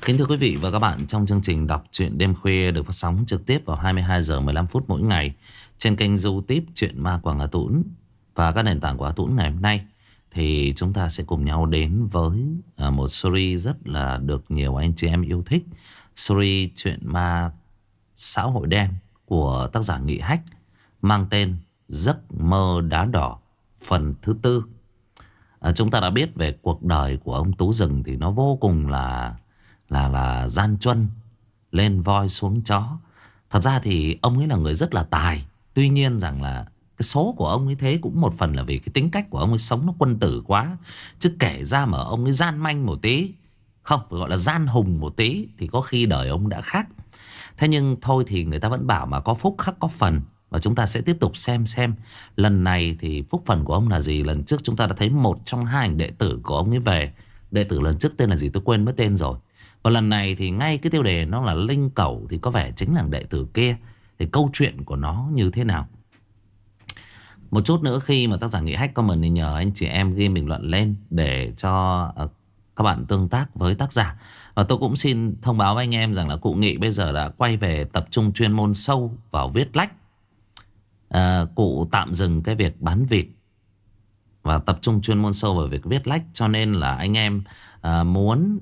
Kính thưa quý vị và các bạn, trong chương trình đọc truyện đêm khuya được phát sóng trực tiếp vào 22 giờ 15 phút mỗi ngày trên kênh YouTube Truyện Ma Quảng Hà Tũng và các nền tảng của Hà Tũng ngày hôm nay, thì chúng ta sẽ cùng nhau đến với một series rất là được nhiều anh chị em yêu thích, series Truyện Ma Xã Hội Đen của tác giả Nghị Hách, mang tên Giấc Mơ Đá Đỏ phần thứ tư. Chúng ta đã biết về cuộc đời của ông Tú Rừng thì nó vô cùng là gian truân, lên voi xuống chó. Thật ra thì ông ấy là người rất là tài. Tuy nhiên rằng là cái số của ông ấy thế cũng một phần là vì cái tính cách của ông ấy sống nó quân tử quá. Chứ kể ra mà ông ấy gian manh một tí, không, phải gọi là gian hùng một tí, thì có khi đời ông đã khác. Thế nhưng thôi thì người ta vẫn bảo mà có phúc khắc có phần. Và chúng ta sẽ tiếp tục xem lần này thì phúc phần của ông là gì. Lần trước chúng ta đã thấy một trong hai đệ tử của ông ấy về. Đệ tử lần trước tên là gì tôi quên mất tên rồi. Và lần này thì ngay cái tiêu đề nó là Linh Cẩu thì có vẻ chính là đệ tử kia. Thì câu chuyện của nó như thế nào? Một chút nữa khi mà tác giả Nghị Hách comment thì nhờ anh chị em ghi bình luận lên để cho các bạn tương tác với tác giả. Và tôi cũng xin thông báo với anh em rằng là cụ Nghị bây giờ đã quay về tập trung chuyên môn sâu vào viết lách. Cụ tạm dừng cái việc bán vịt và tập trung chuyên môn sâu vào việc viết lách. Cho nên là anh em muốn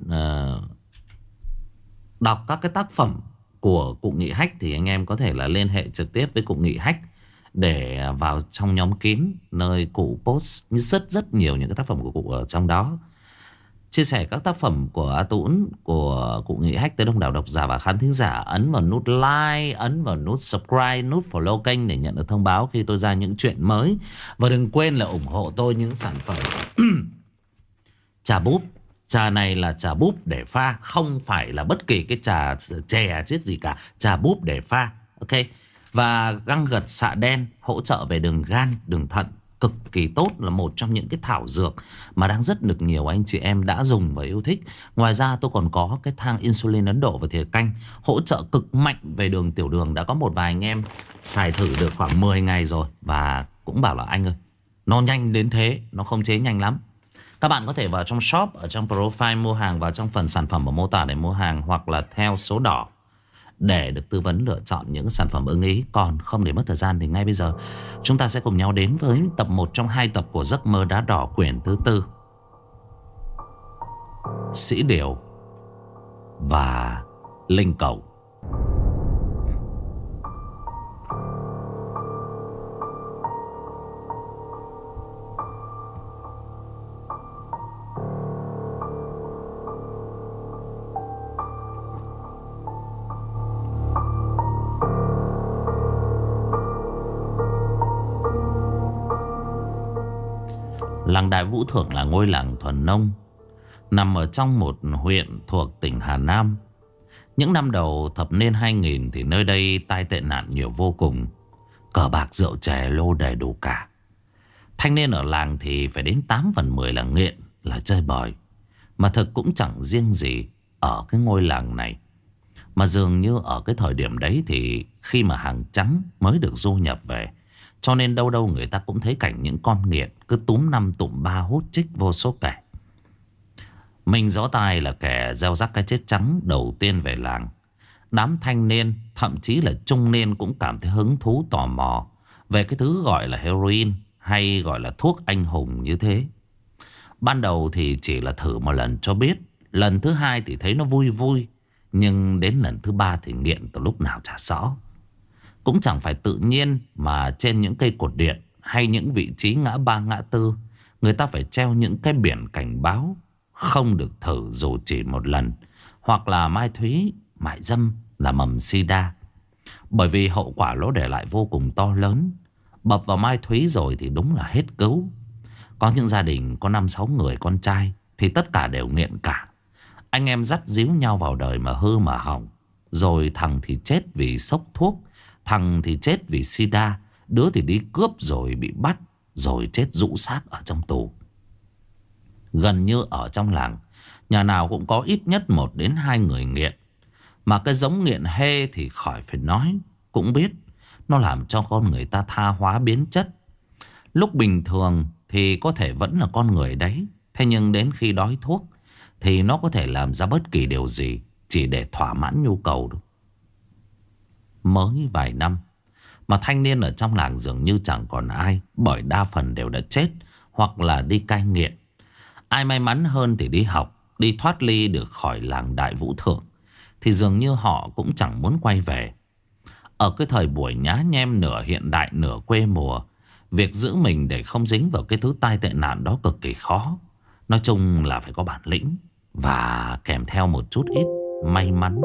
đọc các cái tác phẩm của cụ Nghị Hách thì anh em có thể là liên hệ trực tiếp với cụ Nghị Hách để vào trong nhóm kín, nơi cụ post rất nhiều những cái tác phẩm của cụ ở trong đó. Chia sẻ các tác phẩm của A Tũng, của cụ Nghị Hách tới đông đảo độc giả và khán thính giả. Ấn vào nút like, ấn vào nút subscribe, nút follow kênh để nhận được thông báo khi tôi ra những chuyện mới. Và đừng quên là ủng hộ tôi những sản phẩm trà búp. Trà này là trà búp để pha, không phải là bất kỳ cái trà chè chết gì cả. Trà búp để pha, ok. Và găng gật xạ đen hỗ trợ về đường gan, đường thận, cực kỳ tốt, là một trong những cái thảo dược mà đang rất được nhiều anh chị em đã dùng và yêu thích. Ngoài ra tôi còn có cái thang insulin Ấn Độ và thìa canh hỗ trợ cực mạnh về đường tiểu đường. Đã có một vài anh em xài thử được khoảng 10 ngày rồi và cũng bảo là anh ơi, nó nhanh đến thế, nó không chế nhanh lắm. Các bạn có thể vào trong shop, ở trong profile mua hàng, vào trong phần sản phẩm ở mô tả để mua hàng, hoặc là theo số đỏ để được tư vấn lựa chọn những sản phẩm ưng ý. Còn không để mất thời gian thì ngay bây giờ chúng ta sẽ cùng nhau đến với tập 1 trong 2 tập của Giấc Mơ Đá Đỏ quyển thứ tư, Sĩ Điều và Linh Cẩu. Làng Đại Vũ Thượng là ngôi làng thuần nông, nằm ở trong một huyện thuộc tỉnh Hà Nam. Những năm đầu thập niên 2000 thì nơi đây tai tệ nạn nhiều vô cùng. Cờ bạc, rượu chè, lô đề đủ cả. Thanh niên ở làng thì phải đến 8 phần 10 là nghiện, là chơi bời. Mà thực cũng chẳng riêng gì ở cái ngôi làng này. Mà dường như ở cái thời điểm đấy thì khi mà hàng trắng mới được du nhập về, cho nên đâu đâu người ta cũng thấy cảnh những con nghiện cứ túm năm tụm ba hút chích vô số kể. Mình Rõ Tài là kẻ gieo rắc cái chết trắng đầu tiên về làng. Đám thanh niên, thậm chí là trung niên cũng cảm thấy hứng thú tò mò về cái thứ gọi là heroin, hay gọi là thuốc anh hùng như thế. Ban đầu thì chỉ là thử một lần cho biết, lần thứ hai thì thấy nó vui vui, nhưng đến lần thứ ba thì nghiện từ lúc nào chả rõ. Cũng chẳng phải tự nhiên mà trên những cây cột điện hay những vị trí ngã ba ngã tư, người ta phải treo những cái biển cảnh báo không được thử dù chỉ một lần, hoặc là mai thúy, mại dâm, là mầm sida. Bởi vì hậu quả nó để lại vô cùng to lớn. Bập vào mai thúy rồi thì đúng là hết cứu. Có những gia đình có 5-6 người con trai thì tất cả đều nghiện cả. Anh em dắt díu nhau vào đời mà hư mà hỏng. Rồi thằng thì chết vì sốc thuốc, thằng thì chết vì sida, đứa thì đi cướp rồi bị bắt, rồi chết rũ xác ở trong tù. Gần như ở trong làng, nhà nào cũng có ít nhất 1 đến 2 người nghiện. Mà cái giống nghiện hê thì khỏi phải nói, cũng biết nó làm cho con người ta tha hóa biến chất. Lúc bình thường thì có thể vẫn là con người đấy, thế nhưng đến khi đói thuốc thì nó có thể làm ra bất kỳ điều gì. chỉ để thỏa mãn nhu cầu đâu. Mới vài năm mà thanh niên ở trong làng dường như chẳng còn ai, bởi đa phần đều đã chết hoặc là đi cai nghiện. Ai may mắn hơn thì đi học, đi thoát ly được khỏi làng Đại Vũ Thượng, thì dường như họ cũng chẳng muốn quay về. Ở cái thời buổi nhá nhem nửa hiện đại nửa quê mùa, việc giữ mình để không dính vào cái thứ tai tệ nạn đó cực kỳ khó. Nói chung là phải có bản lĩnh và kèm theo một chút ít may mắn.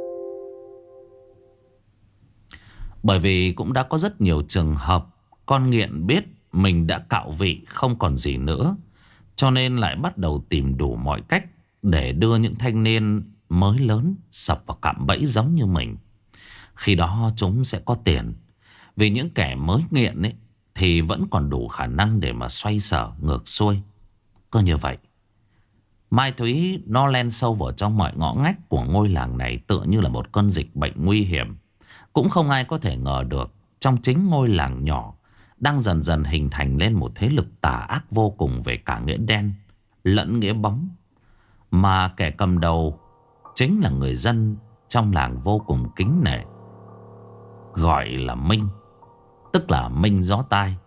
Bởi vì cũng đã có rất nhiều trường hợp con nghiện biết mình đã cạo vị không còn gì nữa, cho nên lại bắt đầu tìm đủ mọi cách để đưa những thanh niên mới lớn sập vào cạm bẫy giống như mình. Khi đó chúng sẽ có tiền. Vì những kẻ mới nghiện ấy thì vẫn còn đủ khả năng để mà xoay sở ngược xuôi. Cứ như vậy, Mai Thúy nó len sâu vào trong mọi ngõ ngách của ngôi làng này, tựa như là một cơn dịch bệnh nguy hiểm. Cũng không ai có thể ngờ được trong chính ngôi làng nhỏ đang dần dần hình thành lên một thế lực tà ác vô cùng về cả nghĩa đen lẫn nghĩa bóng. Mà kẻ cầm đầu chính là người dân trong làng vô cùng kính nể, gọi là Minh, tức là Minh Gió Tai.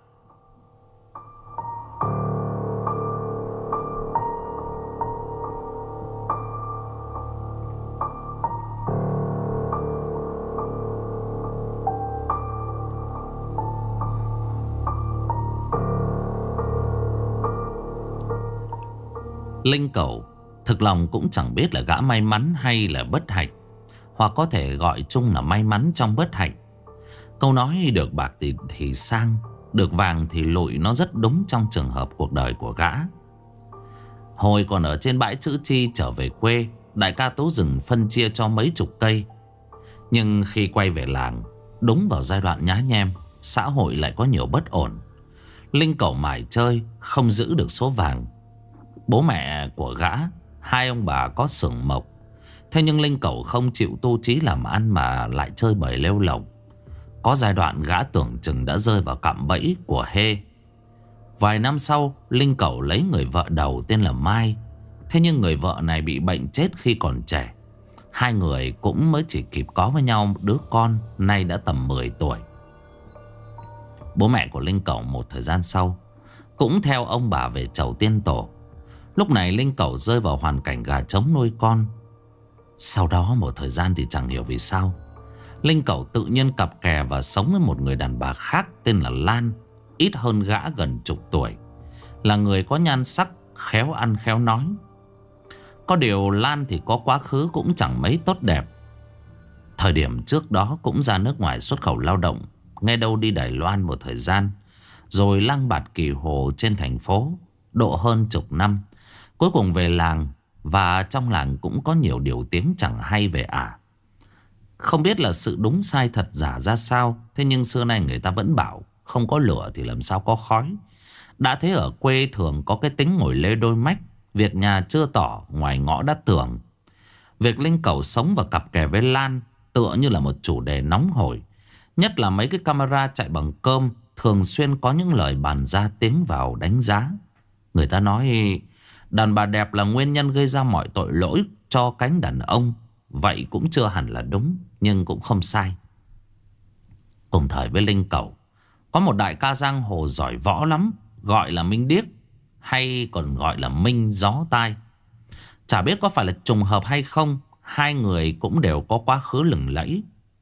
Linh Cẩu thực lòng cũng chẳng biết là gã may mắn hay là bất hạnh, hoặc có thể gọi chung là may mắn trong bất hạnh. Câu nói được bạc thì sang, được vàng thì lụi, nó rất đúng trong trường hợp cuộc đời của gã. Hồi còn ở trên bãi Chữ Chi trở về quê, đại ca Tú Rừng phân chia cho mấy chục cây. Nhưng khi quay về làng, đúng vào giai đoạn nhá nhem, xã hội lại có nhiều bất ổn. Linh Cẩu mải chơi, không giữ được số vàng. Bố mẹ của gã, hai ông bà có xưởng mộc. Thế nhưng Linh Cẩu không chịu tu chí làm ăn mà lại chơi bời lêu lổng. Có giai đoạn gã tưởng chừng đã rơi vào cạm bẫy của Hê. Vài năm sau, Linh Cẩu lấy người vợ đầu tên là Mai. Thế nhưng người vợ này bị bệnh chết khi còn trẻ. Hai người cũng mới chỉ kịp có với nhau đứa con, nay đã tầm 10 tuổi. Bố mẹ của Linh Cẩu một thời gian sau cũng theo ông bà về chầu tiên tổ. Lúc này Linh Cẩu rơi vào hoàn cảnh gà trống nuôi con. Sau đó một thời gian thì chẳng hiểu vì sao, Linh Cẩu tự nhiên cặp kè và sống với một người đàn bà khác tên là Lan, ít hơn gã gần chục tuổi, là người có nhan sắc, khéo ăn khéo nói. Có điều Lan thì có quá khứ cũng chẳng mấy tốt đẹp. Thời điểm trước đó cũng ra nước ngoài xuất khẩu lao động, nghe đâu đi Đài Loan một thời gian, rồi lang bạt kỳ hồ trên thành phố độ hơn chục năm. Cuối cùng về làng, và trong làng cũng có nhiều điều tiếng chẳng hay về ả. Không biết là sự đúng sai thật giả ra sao, thế nhưng xưa nay người ta vẫn bảo không có lửa thì làm sao có khói. Đã thế ở quê thường có cái tính ngồi lê đôi mách, việc nhà chưa tỏ ngoài ngõ đã tường. Việc Linh Cẩu sống và cặp kè với Lan tựa như là một chủ đề nóng hổi. Nhất là mấy cái camera chạy bằng cơm thường xuyên có những lời bàn ra tiếng vào đánh giá. Người ta nói đàn bà đẹp là nguyên nhân gây ra mọi tội lỗi cho cánh đàn ông. Vậy cũng chưa hẳn là đúng, nhưng cũng không sai. Cùng thời với Linh Cẩu có một đại ca giang hồ giỏi võ lắm, gọi là Minh Điếc, hay còn gọi là Minh Gió Tai. Chả biết có phải là trùng hợp hay không, hai người cũng đều có quá khứ lừng lẫy,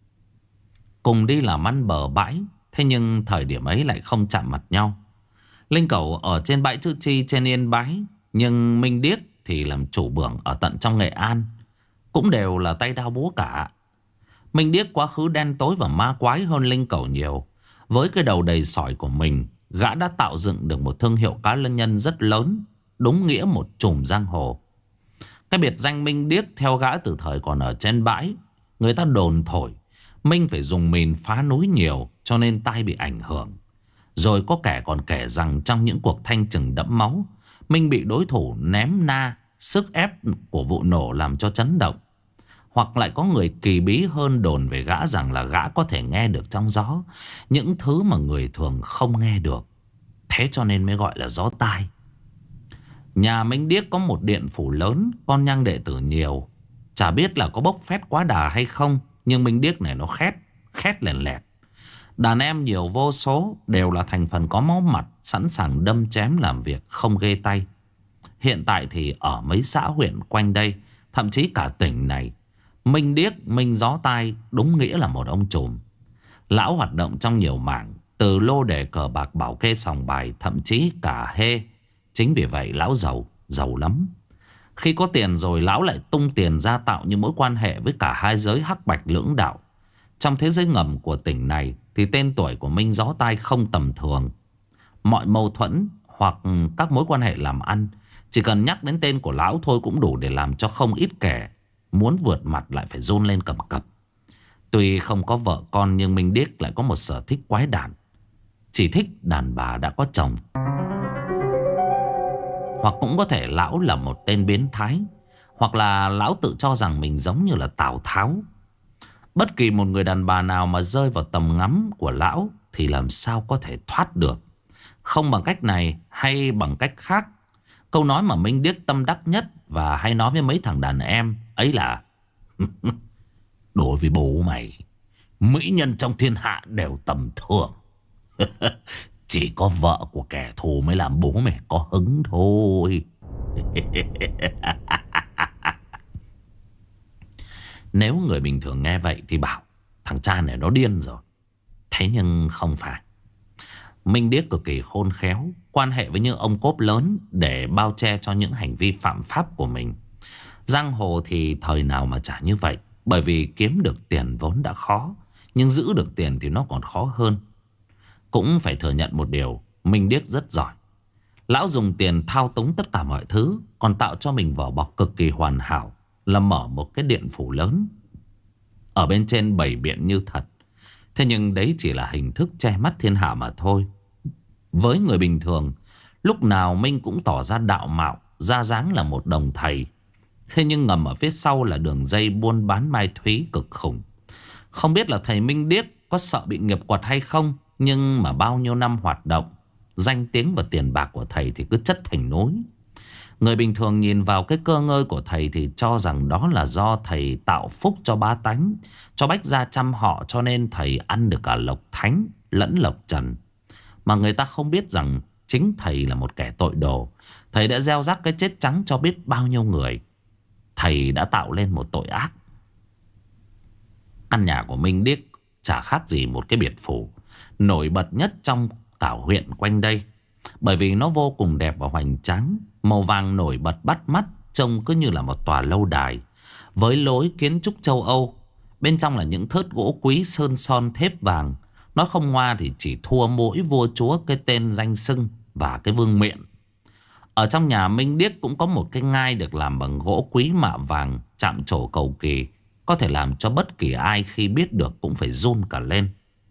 cùng đi làm ăn bờ bãi. Thế nhưng thời điểm ấy lại không chạm mặt nhau. Linh Cẩu ở trên bãi Chữ Chi trên Yên Bái, nhưng Minh Điếc thì làm chủ bưởng ở tận trong Nghệ An, cũng đều là tay đao búa cả. Minh Điếc quá khứ đen tối và ma quái hơn Linh Cẩu nhiều. Với cái đầu đầy sỏi của mình, gã đã tạo dựng được một thương hiệu cá nhân rất lớn, đúng nghĩa một trùm giang hồ. Cái biệt danh Minh Điếc theo gã từ thời còn ở trên bãi. Người ta đồn thổi Minh phải dùng mìn phá núi nhiều, cho nên tai bị ảnh hưởng. Rồi có kẻ còn kể rằng trong những cuộc thanh trừng đẫm máu, Minh bị đối thủ ném na, sức ép của vụ nổ làm cho chấn động. Hoặc lại có người kỳ bí hơn đồn về gã rằng là gã có thể nghe được trong gió những thứ mà người thường không nghe được. Thế cho nên mới gọi là gió tai. Nhà Minh Điếc có một điện phủ lớn, con nhang đệ tử nhiều. Chả biết là có bốc phét quá đà hay không, nhưng Minh Điếc này nó khét lẹn lẹt. Đàn em nhiều vô số, đều là thành phần có máu mặt, sẵn sàng đâm chém làm việc không ghê tay. Hiện tại thì ở mấy xã huyện quanh đây, thậm chí cả tỉnh này, Minh Điếc, Minh Gió Tai đúng nghĩa là một ông trùm. Lão hoạt động trong nhiều mảng, từ lô đề cờ bạc bảo kê sòng bài, thậm chí cả hê. Chính vì vậy lão giàu lắm. Khi có tiền rồi lão lại tung tiền ra tạo những mối quan hệ với cả hai giới hắc bạch lưỡng đạo. Trong thế giới ngầm của tỉnh này thì tên tuổi của Minh Gió Tai không tầm thường. Mọi mâu thuẫn hoặc các mối quan hệ làm ăn, chỉ cần nhắc đến tên của lão thôi cũng đủ để làm cho không ít kẻ muốn vượt mặt lại phải run lên cầm cập. Tuy không có vợ con nhưng Minh Điếc lại có một sở thích quái đản. Chỉ thích đàn bà đã có chồng. Hoặc cũng có thể lão là một tên biến thái, hoặc là lão tự cho rằng mình giống như là Tào Tháo. Bất kỳ một người đàn bà nào mà rơi vào tầm ngắm của lão thì làm sao có thể thoát được. Không bằng cách này hay bằng cách khác. Câu nói mà Minh Điếc tâm đắc nhất và hay nói với mấy thằng đàn em ấy là: đối với bố mày, mỹ nhân trong thiên hạ đều tầm thường. Chỉ có vợ của kẻ thù mới làm bố mày có hứng thôi. Nếu người bình thường nghe vậy thì bảo thằng cha này nó điên rồi. Thế nhưng không phải. Minh Điếc cực kỳ khôn khéo, quan hệ với những ông cốp lớn để bao che cho những hành vi phạm pháp của mình. Giang hồ thì thời nào mà chả như vậy. Bởi vì kiếm được tiền vốn đã khó, nhưng giữ được tiền thì nó còn khó hơn. Cũng phải thừa nhận một điều, Minh Điếc rất giỏi. Lão dùng tiền thao túng tất cả mọi thứ, còn tạo cho mình vỏ bọc cực kỳ hoàn hảo, là mở một cái điện phủ lớn. Ở bên trên bày biện như thật. Thế nhưng đấy chỉ là hình thức che mắt thiên hạ mà thôi. Với người bình thường, lúc nào Minh cũng tỏ ra đạo mạo, ra dáng là một đồng thầy. Thế nhưng ngầm ở phía sau là đường dây buôn bán mai thúy cực khủng. Không biết là thầy Minh Điếc có sợ bị nghiệp quật hay không, nhưng mà bao nhiêu năm hoạt động, danh tiếng và tiền bạc của thầy thì cứ chất thành núi. Người bình thường nhìn vào cái cơ ngơi của thầy thì cho rằng đó là do thầy tạo phúc cho bá tánh, cho bách gia trăm họ, cho nên thầy ăn được cả lộc thánh lẫn lộc trần. Mà người ta không biết rằng chính thầy là một kẻ tội đồ. Thầy đã gieo rắc cái chết trắng cho biết bao nhiêu người. Thầy đã tạo lên một tội ác. Căn nhà của Minh Điếc chả khác gì một cái biệt phủ, nổi bật nhất trong cả huyện quanh đây. Bởi vì nó vô cùng đẹp và hoành tráng. Màu vàng nổi bật bắt mắt, trông cứ như là một tòa lâu đài với lối kiến trúc châu Âu. Bên trong là những thớt gỗ quý sơn son thép vàng. Nó không ngoa thì chỉ thua mỗi vua chúa cái tên danh xưng và cái vương miện. Ở trong nhà Minh Điếc cũng có một cái ngai được làm bằng gỗ quý mạ vàng, chạm trổ cầu kỳ, có thể làm cho bất kỳ ai khi biết được cũng phải run cả lên.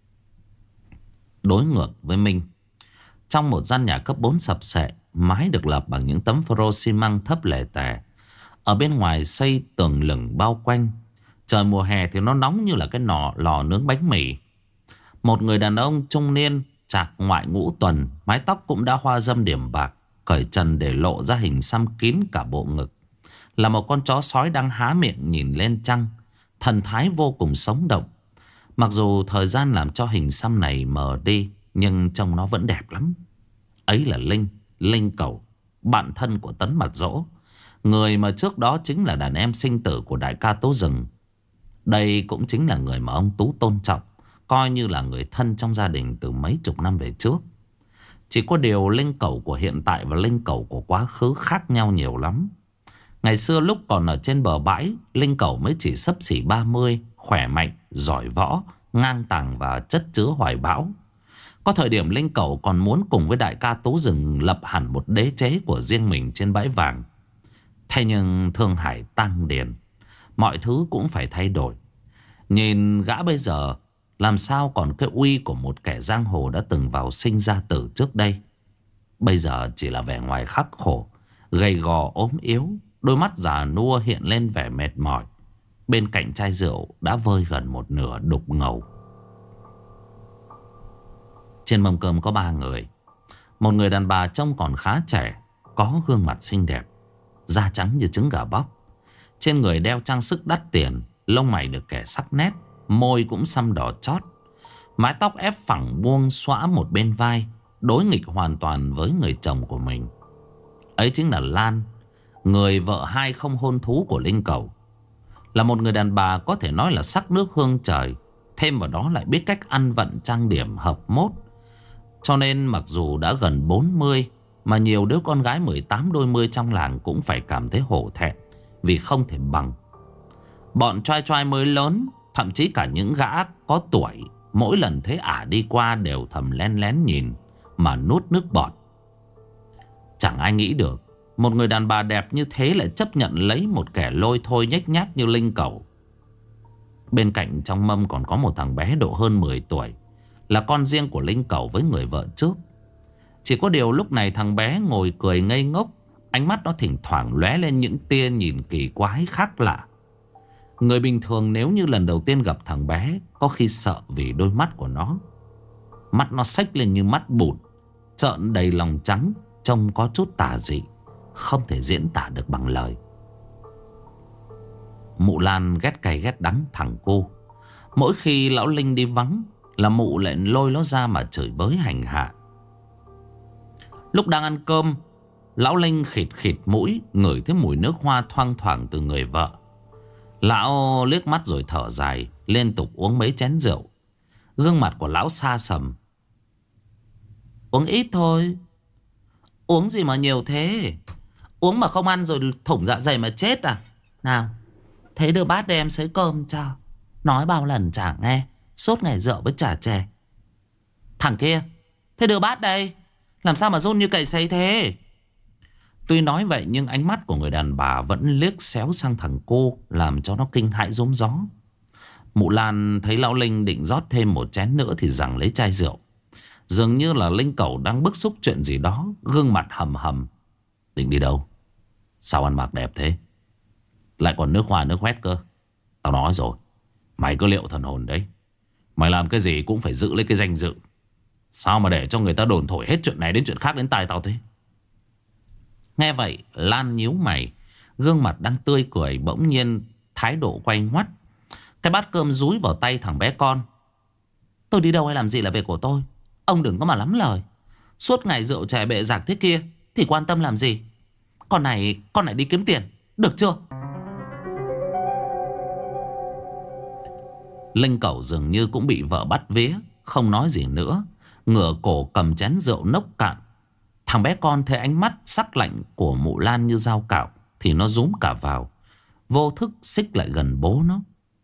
Đối ngược với Minh, trong một gian nhà cấp 4 sập sệ, mái được lập bằng những tấm phô xi măng thấp lè tè. Ở bên ngoài xây tường lửng bao quanh. Trời mùa hè thì nó nóng như là cái lò nướng bánh mì. Một người đàn ông trung niên, chạc ngoại ngũ tuần, mái tóc cũng đã hoa râm điểm bạc, cởi trần để lộ ra hình xăm kín cả bộ ngực. Là một con chó sói đang há miệng nhìn lên trăng, thần thái vô cùng sống động. Mặc dù thời gian làm cho hình xăm này mờ đi, nhưng trông nó vẫn đẹp lắm. Ấy là Linh Cẩu, bạn thân của Tấn Mặt Dỗ, người mà trước đó chính là đàn em sinh tử của đại ca Tố Rừng. Đây cũng chính là người mà ông Tú tôn trọng, coi như là người thân trong gia đình từ mấy chục năm về trước. Chỉ có điều Linh Cẩu của hiện tại và Linh Cẩu của quá khứ khác nhau nhiều lắm. Ngày xưa lúc còn ở trên bờ bãi, Linh Cẩu mới chỉ xấp xỉ 30, khỏe mạnh, giỏi võ, ngang tàng và chất chứa hoài bão. Có thời điểm Linh Cẩu còn muốn cùng với đại ca Tú Rừng lập hẳn một đế chế của riêng mình trên bãi vàng. Thế nhưng thương hải tăng điền, mọi thứ cũng phải thay đổi. Nhìn gã bây giờ, làm sao còn cái uy của một kẻ giang hồ đã từng vào sinh ra tử trước đây. Bây giờ chỉ là vẻ ngoài khắc khổ, gầy gò ốm yếu, đôi mắt già nua hiện lên vẻ mệt mỏi. Bên cạnh chai rượu đã vơi gần một nửa đục ngầu. Trên mâm cơm có 3 người. Một người đàn bà trông còn khá trẻ, có gương mặt xinh đẹp, da trắng như trứng gà bóc. Trên người đeo trang sức đắt tiền, lông mày được kẻ sắc nét, môi cũng xăm đỏ chót. Mái tóc ép phẳng buông xõa một bên vai, đối nghịch hoàn toàn với người chồng của mình. Ấy chính là Lan, người vợ hai không hôn thú của Linh Cẩu. Là một người đàn bà có thể nói là sắc nước hương trời. Thêm vào đó lại biết cách ăn vận trang điểm hợp mốt. Cho nên mặc dù đã gần 40, mà nhiều đứa con gái 18 đôi mươi trong làng cũng phải cảm thấy hổ thẹn vì không thể bằng. Bọn trai trai mới lớn, thậm chí cả những gã có tuổi, mỗi lần thấy ả đi qua đều thầm len lén nhìn mà nuốt nước bọt. Chẳng ai nghĩ được một người đàn bà đẹp như thế lại chấp nhận lấy một kẻ lôi thôi nhếch nhác như Linh Cẩu. Bên cạnh trong mâm còn có một thằng bé độ hơn 10 tuổi, là con riêng của Linh Cẩu với người vợ trước. Chỉ có điều lúc này thằng bé ngồi cười ngây ngốc, ánh mắt nó thỉnh thoảng lóe lên những tia nhìn kỳ quái khác lạ. Người bình thường nếu như lần đầu tiên gặp thằng bé, có khi sợ vì đôi mắt của nó. Mắt nó xếch lên như mắt bụt, trợn đầy lòng trắng, trông có chút tà dị, không thể diễn tả được bằng lời. Mụ Lan ghét cay ghét đắng thằng cô. Mỗi khi lão Linh đi vắng là mụ lại lôi nó ra mà chửi bới hành hạ. Lúc đang ăn cơm, lão Linh khịt khịt mũi, ngửi thấy mùi nước hoa thoang thoảng từ người vợ. Lão liếc mắt rồi thở dài, liên tục uống mấy chén rượu. Gương mặt của lão xa sầm. Uống ít thôi. Uống gì mà nhiều thế? Uống mà không ăn rồi thủng dạ dày mà chết à? Nào, thế đưa bát để em xới cơm cho. Nói bao lần chả nghe, suốt ngày rượu với chả chè. Thằng kia, thế đưa bát đây. Làm sao mà run như cầy sấy thế? Tuy nói vậy nhưng ánh mắt của người đàn bà vẫn liếc xéo sang thằng cô, làm cho nó kinh hãi rúm gió. Mụ Lan thấy lão Linh định rót thêm một chén nữa thì giằng lấy chai rượu. Dường như là Linh Cẩu đang bức xúc chuyện gì đó, gương mặt hầm hầm. Định đi đâu? Sao ăn mặc đẹp thế? Lại còn nước hoa nước khoét cơ. Tao nói rồi, mày cứ liệu thần hồn đấy. Mày làm cái gì cũng phải giữ lấy cái danh dự. Sao mà để cho người ta đồn thổi hết chuyện này đến chuyện khác đến tai tao thế? Nghe vậy Lan nhíu mày, gương mặt đang tươi cười bỗng nhiên thái độ quay ngoắt. Cái bát cơm dúi vào tay thằng bé con. Tôi đi đâu hay làm gì là việc của tôi. Ông đừng có mà lắm lời. Suốt ngày rượu chè bệ rạc thế kia thì quan tâm làm gì. Con này đi kiếm tiền, được chưa? Linh Cẩu dường như cũng bị vợ bắt vía, không nói gì nữa, ngửa cổ cầm chén rượu nốc cạn. Thằng bé con thấy ánh mắt sắc lạnh của mụ Lan như dao cạo thì nó rúm cả vào, vô thức xích lại gần bố nó.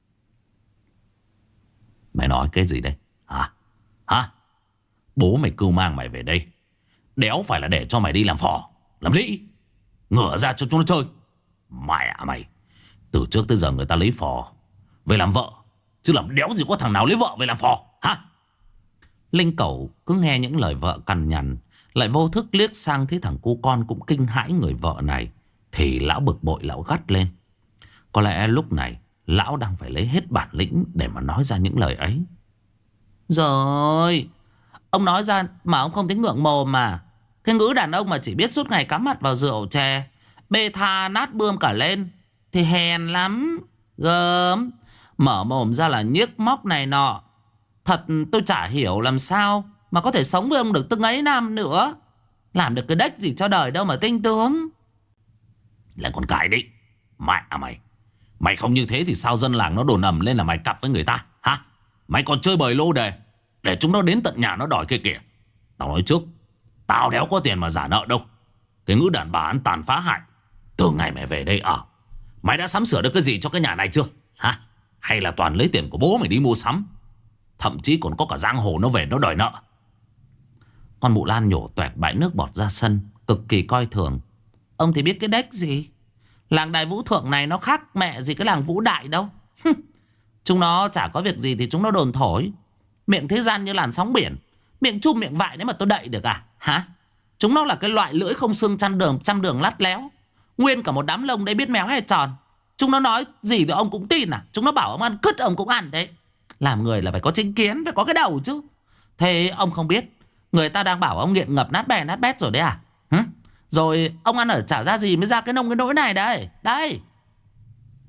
Mày nói cái gì đây? Hả? Bố mày cưu mang mày về đây, đéo phải là để cho mày đi làm phò, làm lĩ, ngửa ra cho chúng nó chơi. Mày, từ trước tới giờ người ta lấy phò về làm vợ, chứ làm đéo gì có thằng nào lấy vợ về làm phò, hả? Linh Cẩu cứ nghe những lời vợ cằn nhằn, lại vô thức liếc sang thấy thằng cu con cũng kinh hãi người vợ này, thì lão bực bội, lão gắt lên. Có lẽ lúc này lão đang phải lấy hết bản lĩnh để mà nói ra những lời ấy. Rồi, ông nói ra mà ông không thấy ngượng mồm mà. Cái ngữ đàn ông mà chỉ biết suốt ngày cắm mặt vào rượu chè, bê tha nát bươm cả lên thì hèn lắm. Gớm, mở mồm ra là nhiếc móc này nọ. Thật tôi chả hiểu làm sao mà có thể sống với ông được từng ấy năm nữa. Làm được cái đếch gì cho đời đâu mà tinh tướng. Lại còn cãi đấy. Mày không như thế thì sao dân làng nó đồn ầm lên là mày cặp với người ta, hả? Mày còn chơi bời lô đề để chúng nó đến tận nhà nó đòi kia kìa. Tao nói trước, tao đéo có tiền mà giả nợ đâu. Cái ngữ đàn bà ăn tàn phá hại. Từ ngày mày về đây ở, mày đã sắm sửa được cái gì cho cái nhà này chưa, hả? Hay là toàn lấy tiền của bố mày đi mua sắm? Thậm chí còn có cả giang hồ nó về nó đòi nợ. Con mụ Lan nhổ toẹt bãi nước bọt ra sân, cực kỳ coi thường. Ông thì biết cái đếch gì. Làng Đại Vũ Thượng này nó khác mẹ gì cái làng Vũ Đại đâu. Chúng nó chả có việc gì thì chúng nó đồn thổi. Miệng thế gian như làn sóng biển, miệng chum miệng vại đấy mà tôi đậy được à, hả? Chúng nó là cái loại lưỡi không xương trăm đường lắt léo. Nguyên cả một đám lông đấy biết méo hay tròn. Chúng nó nói gì thì ông cũng tin à? Chúng nó bảo ông ăn cứt ông cũng ăn đấy. Làm người là phải có chính kiến, phải có cái đầu chứ. Thế ông không biết người ta đang bảo ông nghiện ngập nát bè nát bét rồi đấy à? Rồi ông ăn ở chả ra gì mới ra cái nông cái nỗi này đây. Đây.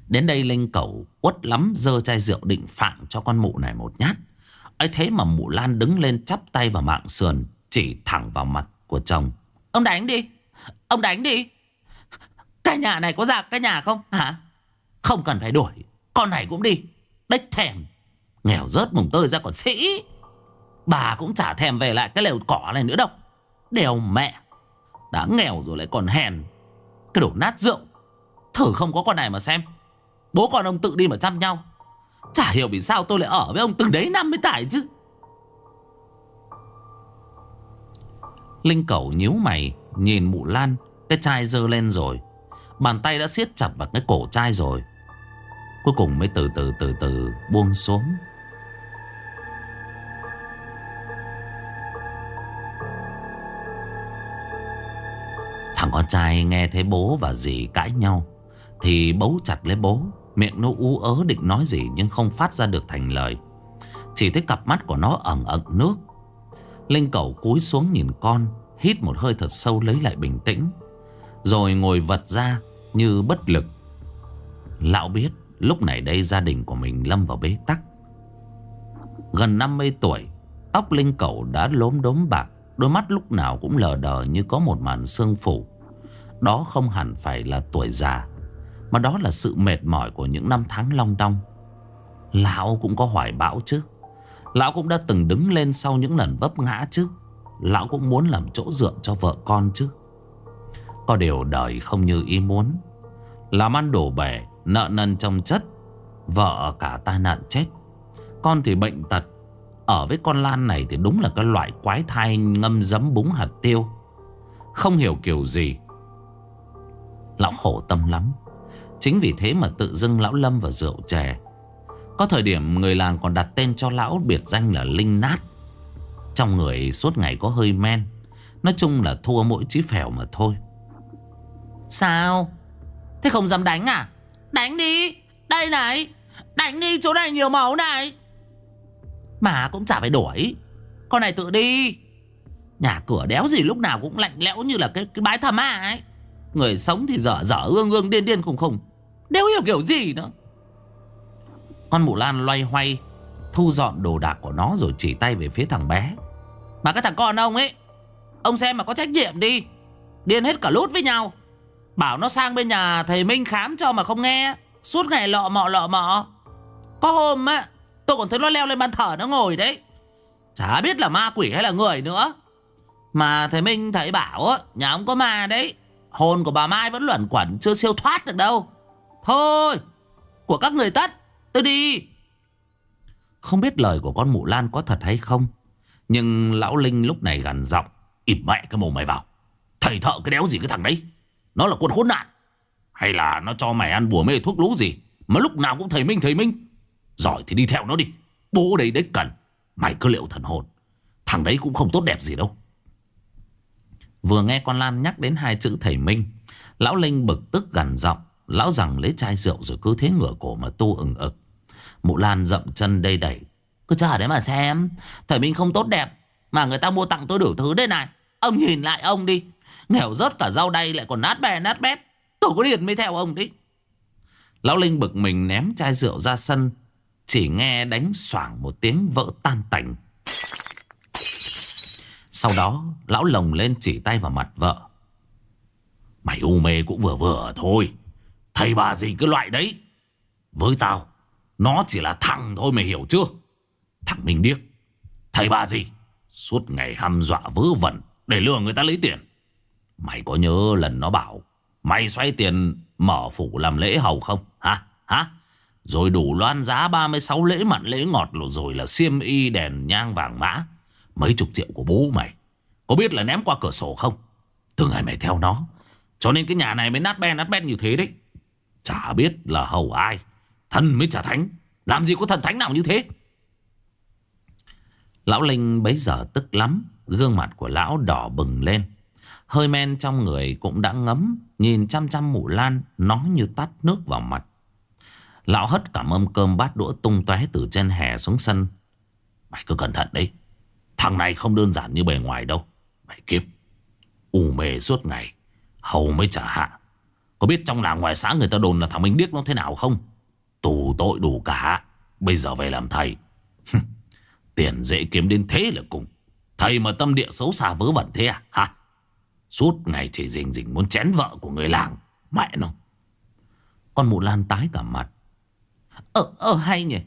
Đến đây Linh Cẩu uất lắm, giơ chai rượu định phạng cho con mụ này một nhát. Ấy thế mà mụ Lan đứng lên chắp tay vào mạng sườn, chỉ thẳng vào mặt của chồng. Ông đánh đi, ông đánh đi. Cái nhà này có ra cái nhà không hả? Không cần phải đuổi, con này cũng đi. Đếch thèm, nghèo rớt mùng tơi ra còn sĩ. Bà cũng chả thèm về lại cái lều cỏ này nữa đâu. Đèo mẹ, đã nghèo rồi lại còn hèn. Cái đồ nát rượu. Thử không có con này mà xem. Bố con ông tự đi mà chăm nhau. Chả hiểu vì sao tôi lại ở với ông từng đấy năm mới tải chứ. Linh Cẩu nhíu mày nhìn mụ Lan. Cái chai giơ lên rồi, bàn tay đã siết chặt vào cái cổ chai rồi. Cuối cùng mới từ từ buông xuống. Thằng con trai nghe thấy bố và dì cãi nhau thì bấu chặt lấy bố. Miệng nó ú ớ định nói gì nhưng không phát ra được thành lời. Chỉ thấy cặp mắt của nó ẩn ẩn nước. Linh Cẩu cúi xuống nhìn con, hít một hơi thật sâu lấy lại bình tĩnh, rồi ngồi vật ra như bất lực. Lão biết lúc này đây gia đình của mình lâm vào bế tắc. Gần 50 tuổi, tóc Linh Cẩu đã lốm đốm bạc, đôi mắt lúc nào cũng lờ đờ như có một màn sương phủ. Đó không hẳn phải là tuổi già, mà đó là sự mệt mỏi của những năm tháng long đong. Lão cũng có hoài bão chứ. Lão cũng đã từng đứng lên sau những lần vấp ngã chứ. Lão cũng muốn làm chỗ dựa cho vợ con chứ. Có điều đời không như ý muốn. Làm ăn đổ bể, nợ nần chồng chất, vợ cả tai nạn chết, con thì bệnh tật. Ở với con Lan này thì đúng là cái loại quái thai ngâm giấm búng hạt tiêu. Không hiểu kiểu gì. Lão khổ tâm lắm. Chính vì thế mà tự dưng lão lâm vào rượu chè. Có thời điểm người làng còn đặt tên cho lão biệt danh là Linh Nát. Trong người suốt ngày có hơi men. Nói chung là thua mỗi chí phèo mà thôi. Sao? Thế không dám đánh à? Đánh đi. Đây này. Đánh đi, chỗ này nhiều máu này. Mà cũng chả phải đuổi. Con này tự đi. Nhà cửa đéo gì lúc nào cũng lạnh lẽo như là cái bãi tha ma ấy. Người sống thì dở dở ương ương điên điên khùng khùng. Đéo hiểu kiểu gì nữa. Con mụ Lan loay hoay thu dọn đồ đạc của nó rồi chỉ tay về phía thằng bé. Mà cái thằng con ông ấy, ông xem mà có trách nhiệm đi. Điên hết cả lút với nhau. Bảo nó sang bên nhà thầy Minh khám cho mà không nghe. Suốt ngày lọ mọ. Có hôm á, tôi còn thấy nó leo lên bàn thờ nó ngồi đấy. Chả biết là ma quỷ hay là người nữa. Mà thầy Minh thầy bảo á, nhà ông có ma đấy. Hồn của bà Mai vẫn luẩn quẩn, chưa siêu thoát được đâu. Thôi, của các người tất, tôi đi. Không biết lời của con mụ Lan có thật hay không, nhưng lão Linh lúc này gằn giọng. Im mẹ cái mồm mày vào. Thầy thợ cái đéo gì cái thằng đấy. Nó là con khốn nạn. Hay là nó cho mày ăn bùa mê thuốc lú gì mà lúc nào cũng thầy Minh. Giỏi thì đi theo nó đi. Bố đây đấy cần. Mày cứ liệu thần hồn. Thằng đấy cũng không tốt đẹp gì đâu. Vừa nghe con Lan nhắc đến hai chữ thầy Minh, lão Linh bực tức gằn giọng. Lão rằng lấy chai rượu rồi cứ thế ngửa cổ mà tu ừng ực. Mụ Lan dậm chân đây đẩy. Cứ chờ đấy mà xem. Thầy Minh không tốt đẹp mà người ta mua tặng tôi đủ thứ đây này. Ông nhìn lại ông đi. Nghèo rớt cả rau đay lại còn nát bè nát bét. Tôi có điên mới theo ông đấy. Lão Linh bực mình ném chai rượu ra sân. Chỉ nghe đánh xoảng một tiếng vỡ tan tành. Sau đó lão lồng lên chỉ tay vào mặt vợ. Mày u mê cũng vừa vừa thôi. Thầy bà gì cái loại đấy. Với tao nó chỉ là thằng thôi, mày hiểu chưa? Thằng Minh điếc. Thầy bà gì suốt ngày hăm dọa vớ vẩn để lừa người ta lấy tiền. Mày có nhớ lần nó bảo mày xoay tiền mở phủ làm lễ hầu không? Hả? Rồi đủ loan giá 36 lễ mặn lễ ngọt, rồi là xiêm y đèn nhang vàng mã. Mấy chục triệu của bố mày có biết là ném qua cửa sổ không? Từ ngày mày theo nó, cho nên cái nhà này mới nát bét như thế đấy. Chả biết là hầu ai. Thần mới chả thánh. Làm gì có thần thánh nào như thế. Lão Linh bấy giờ tức lắm. Gương mặt của lão đỏ bừng lên. Hơi men trong người cũng đã ngấm. Nhìn chăm chăm mụ Lan, nó như tát nước vào mặt. Lão hất cả mâm cơm bát đũa tung tóe từ trên hè xuống sân. Mày cứ cẩn thận đấy. Thằng này không đơn giản như bề ngoài đâu. Mày kiếp u mê suốt ngày, hầu mới chả hạ. Có biết trong làng ngoài xã người ta đồn là thằng Minh Điếc nó thế nào không? Tù tội đủ cả. Bây giờ về làm thầy. Tiền dễ kiếm đến thế là cùng. Thầy mà tâm địa xấu xa vớ vẩn thế à hả? Suốt ngày chỉ rình rình muốn chén vợ của người làng. Mẹ nó. Con mụ Lan tái cả mặt. Hay nhỉ.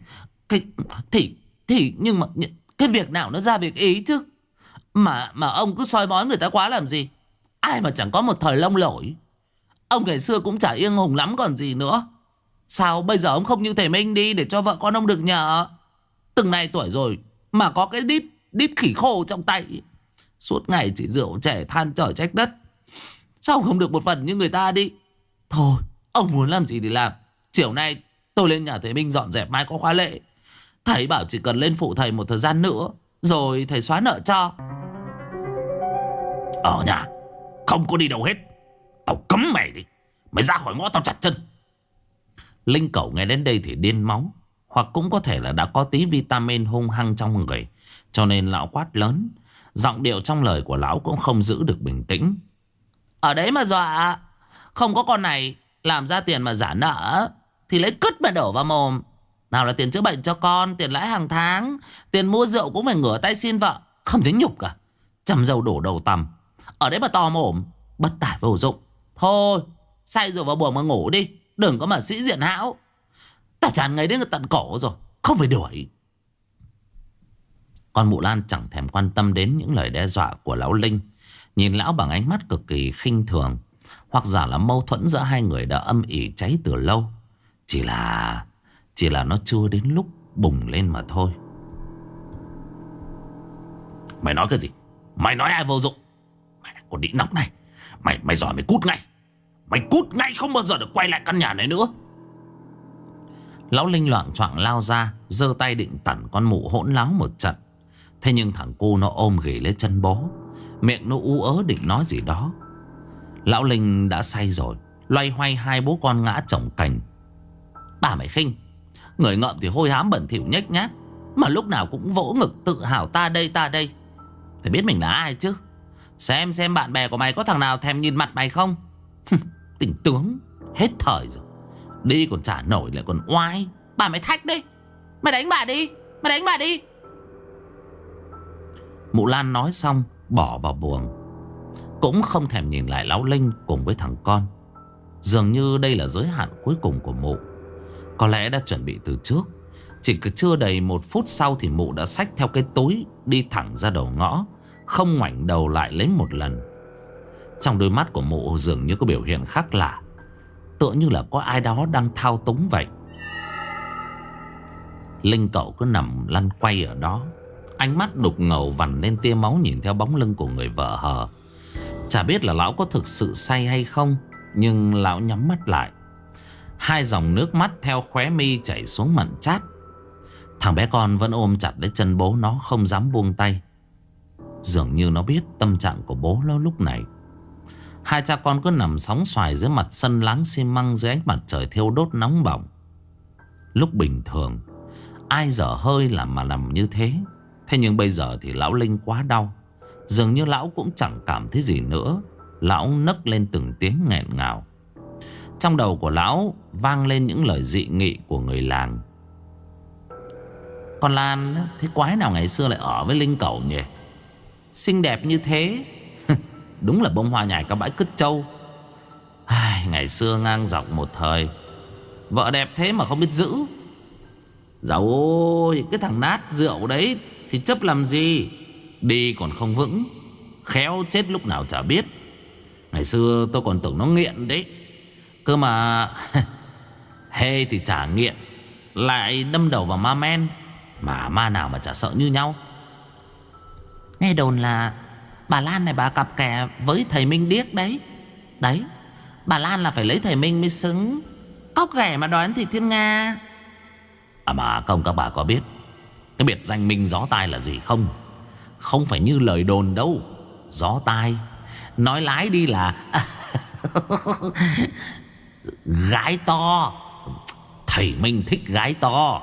Nhưng mà cái việc nào nó ra việc ý chứ. Mà ông cứ soi mói người ta quá làm gì. Ai mà chẳng có một thời lông lổi. Ông ngày xưa cũng chả yên hùng lắm còn gì nữa. Sao bây giờ ông không như thầy Minh đi để cho vợ con ông được nhờ? Từng này tuổi rồi mà có cái đít khỉ khô trong tay. Suốt ngày chỉ rượu chè than trời trách đất. Sao ông không được một phần như người ta đi? Thôi ông muốn làm gì thì làm. Chiều nay tôi lên nhà thầy Minh dọn dẹp, mai có khóa lễ. Thầy bảo chỉ cần lên phụ thầy một thời gian nữa rồi thầy xóa nợ cho. Ở nhà không có đi đâu hết. Tao cấm mày đi. Mày ra khỏi ngõ tao chặt chân. Linh Cẩu nghe đến đây thì điên máu. Hoặc cũng có thể là đã có tí vitamin hung hăng trong người, cho nên lão quát lớn. Giọng điệu trong lời của lão cũng không giữ được bình tĩnh. Ở đấy mà dọa. Không có con này làm ra tiền mà giả nợ thì lấy cứt mà đổ vào mồm. Nào là tiền chữa bệnh cho con, tiền lãi hàng tháng, tiền mua rượu cũng phải ngửa tay xin vợ. Không thấy nhục cả. Chầm dầu đổ đầu tằm. Ở đấy mà to mồm, bất tải vô dụng. Thôi say rồi vào buồng mà ngủ đi. Đừng có mà sĩ diện hão. Tao chán ngấy đến tận cổ rồi, không phải đuổi. Con mụ Lan chẳng thèm quan tâm đến những lời đe dọa của lão Linh. Nhìn lão bằng ánh mắt cực kỳ khinh thường. Hoặc giả là mâu thuẫn giữa hai người đã âm ỉ cháy từ lâu. Chỉ là nó chưa đến lúc bùng lên mà thôi. Mày nói cái gì? Mày nói ai vô dụng? Mày còn đĩ nóc này. Mày giỏi mày cút ngay. Mày cút ngay, không bao giờ được quay lại căn nhà này nữa. Lão Linh loạng choạng lao ra, giơ tay định tẩn con mụ hỗn láo một trận. Thế nhưng thằng cu nó ôm ghì lấy chân bố, miệng nó ú ớ định nói gì đó. Lão Linh đã say rồi, loay hoay hai bố con ngã chồng cành. Bà mày khinh. Người ngợm thì hôi hám bẩn thỉu nhếch nhác, mà lúc nào cũng vỗ ngực tự hào ta đây ta đây. Phải biết mình là ai chứ. Xem bạn bè của mày có thằng nào thèm nhìn mặt mày không? Tỉnh tướng. Hết thời rồi. Đi còn chả nổi lại còn oai. Bà mày thách đi. Mày đánh bà đi. Mày đánh bà đi. Mụ Lan nói xong bỏ vào buồng, cũng không thèm nhìn lại lão Linh cùng với thằng con. Dường như đây là giới hạn cuối cùng của mụ. Có lẽ đã chuẩn bị từ trước. Chỉ chưa đầy 1 phút sau thì mụ đã xách theo cái túi đi thẳng ra đầu ngõ, không ngoảnh đầu lại lấy một lần. Trong đôi mắt của mụ dường như có biểu hiện khác lạ, tựa như là có ai đó đang thao túng vậy. Linh Cẩu cứ nằm lăn quay ở đó, ánh mắt đục ngầu vằn lên tia máu nhìn theo bóng lưng của người vợ hờ. Chả biết là lão có thực sự say hay không, nhưng lão nhắm mắt lại. Hai dòng nước mắt theo khóe mi chảy xuống mặn chát. Thằng bé con vẫn ôm chặt lấy chân bố nó, không dám buông tay. Dường như nó biết tâm trạng của bố nó lúc này. Hai cha con cứ nằm sóng xoài dưới mặt sân láng xi măng dưới ánh mặt trời thiêu đốt nóng bỏng. Lúc bình thường ai dở hơi làm mà nằm như thế. Thế nhưng bây giờ thì lão Linh quá đau. Dường như lão cũng chẳng cảm thấy gì nữa. Lão nấc lên từng tiếng nghẹn ngào. Trong đầu của lão vang lên những lời dị nghị của người làng. Con Lan thế quái nào ngày xưa lại ở với Linh Cẩu nhỉ? Xinh đẹp như thế. Đúng là bông hoa nhài cả bãi cứt trâu. Ngày xưa ngang dọc một thời, vợ đẹp thế mà không biết giữ. Dạo ôi, cái thằng nát rượu đấy thì chấp làm gì. Đi còn không vững, khéo chết lúc nào chả biết. Ngày xưa tôi còn tưởng nó nghiện đấy cơ mà. Hê thì chả nghiện, lại đâm đầu vào ma men. Mà ma nào mà chả sợ như nhau. Nghe đồn là bà Lan này bà cặp kè với thầy Minh Điếc đấy. Đấy, bà Lan là phải lấy thầy Minh mới xứng. Cóc ghẻ mà đoán thì thiên nga. À mà không, các bà có biết cái biệt danh Minh Gió Tai là gì không? Không phải như lời đồn đâu. Gió tai nói lái đi là gái to. Thầy Minh thích gái to.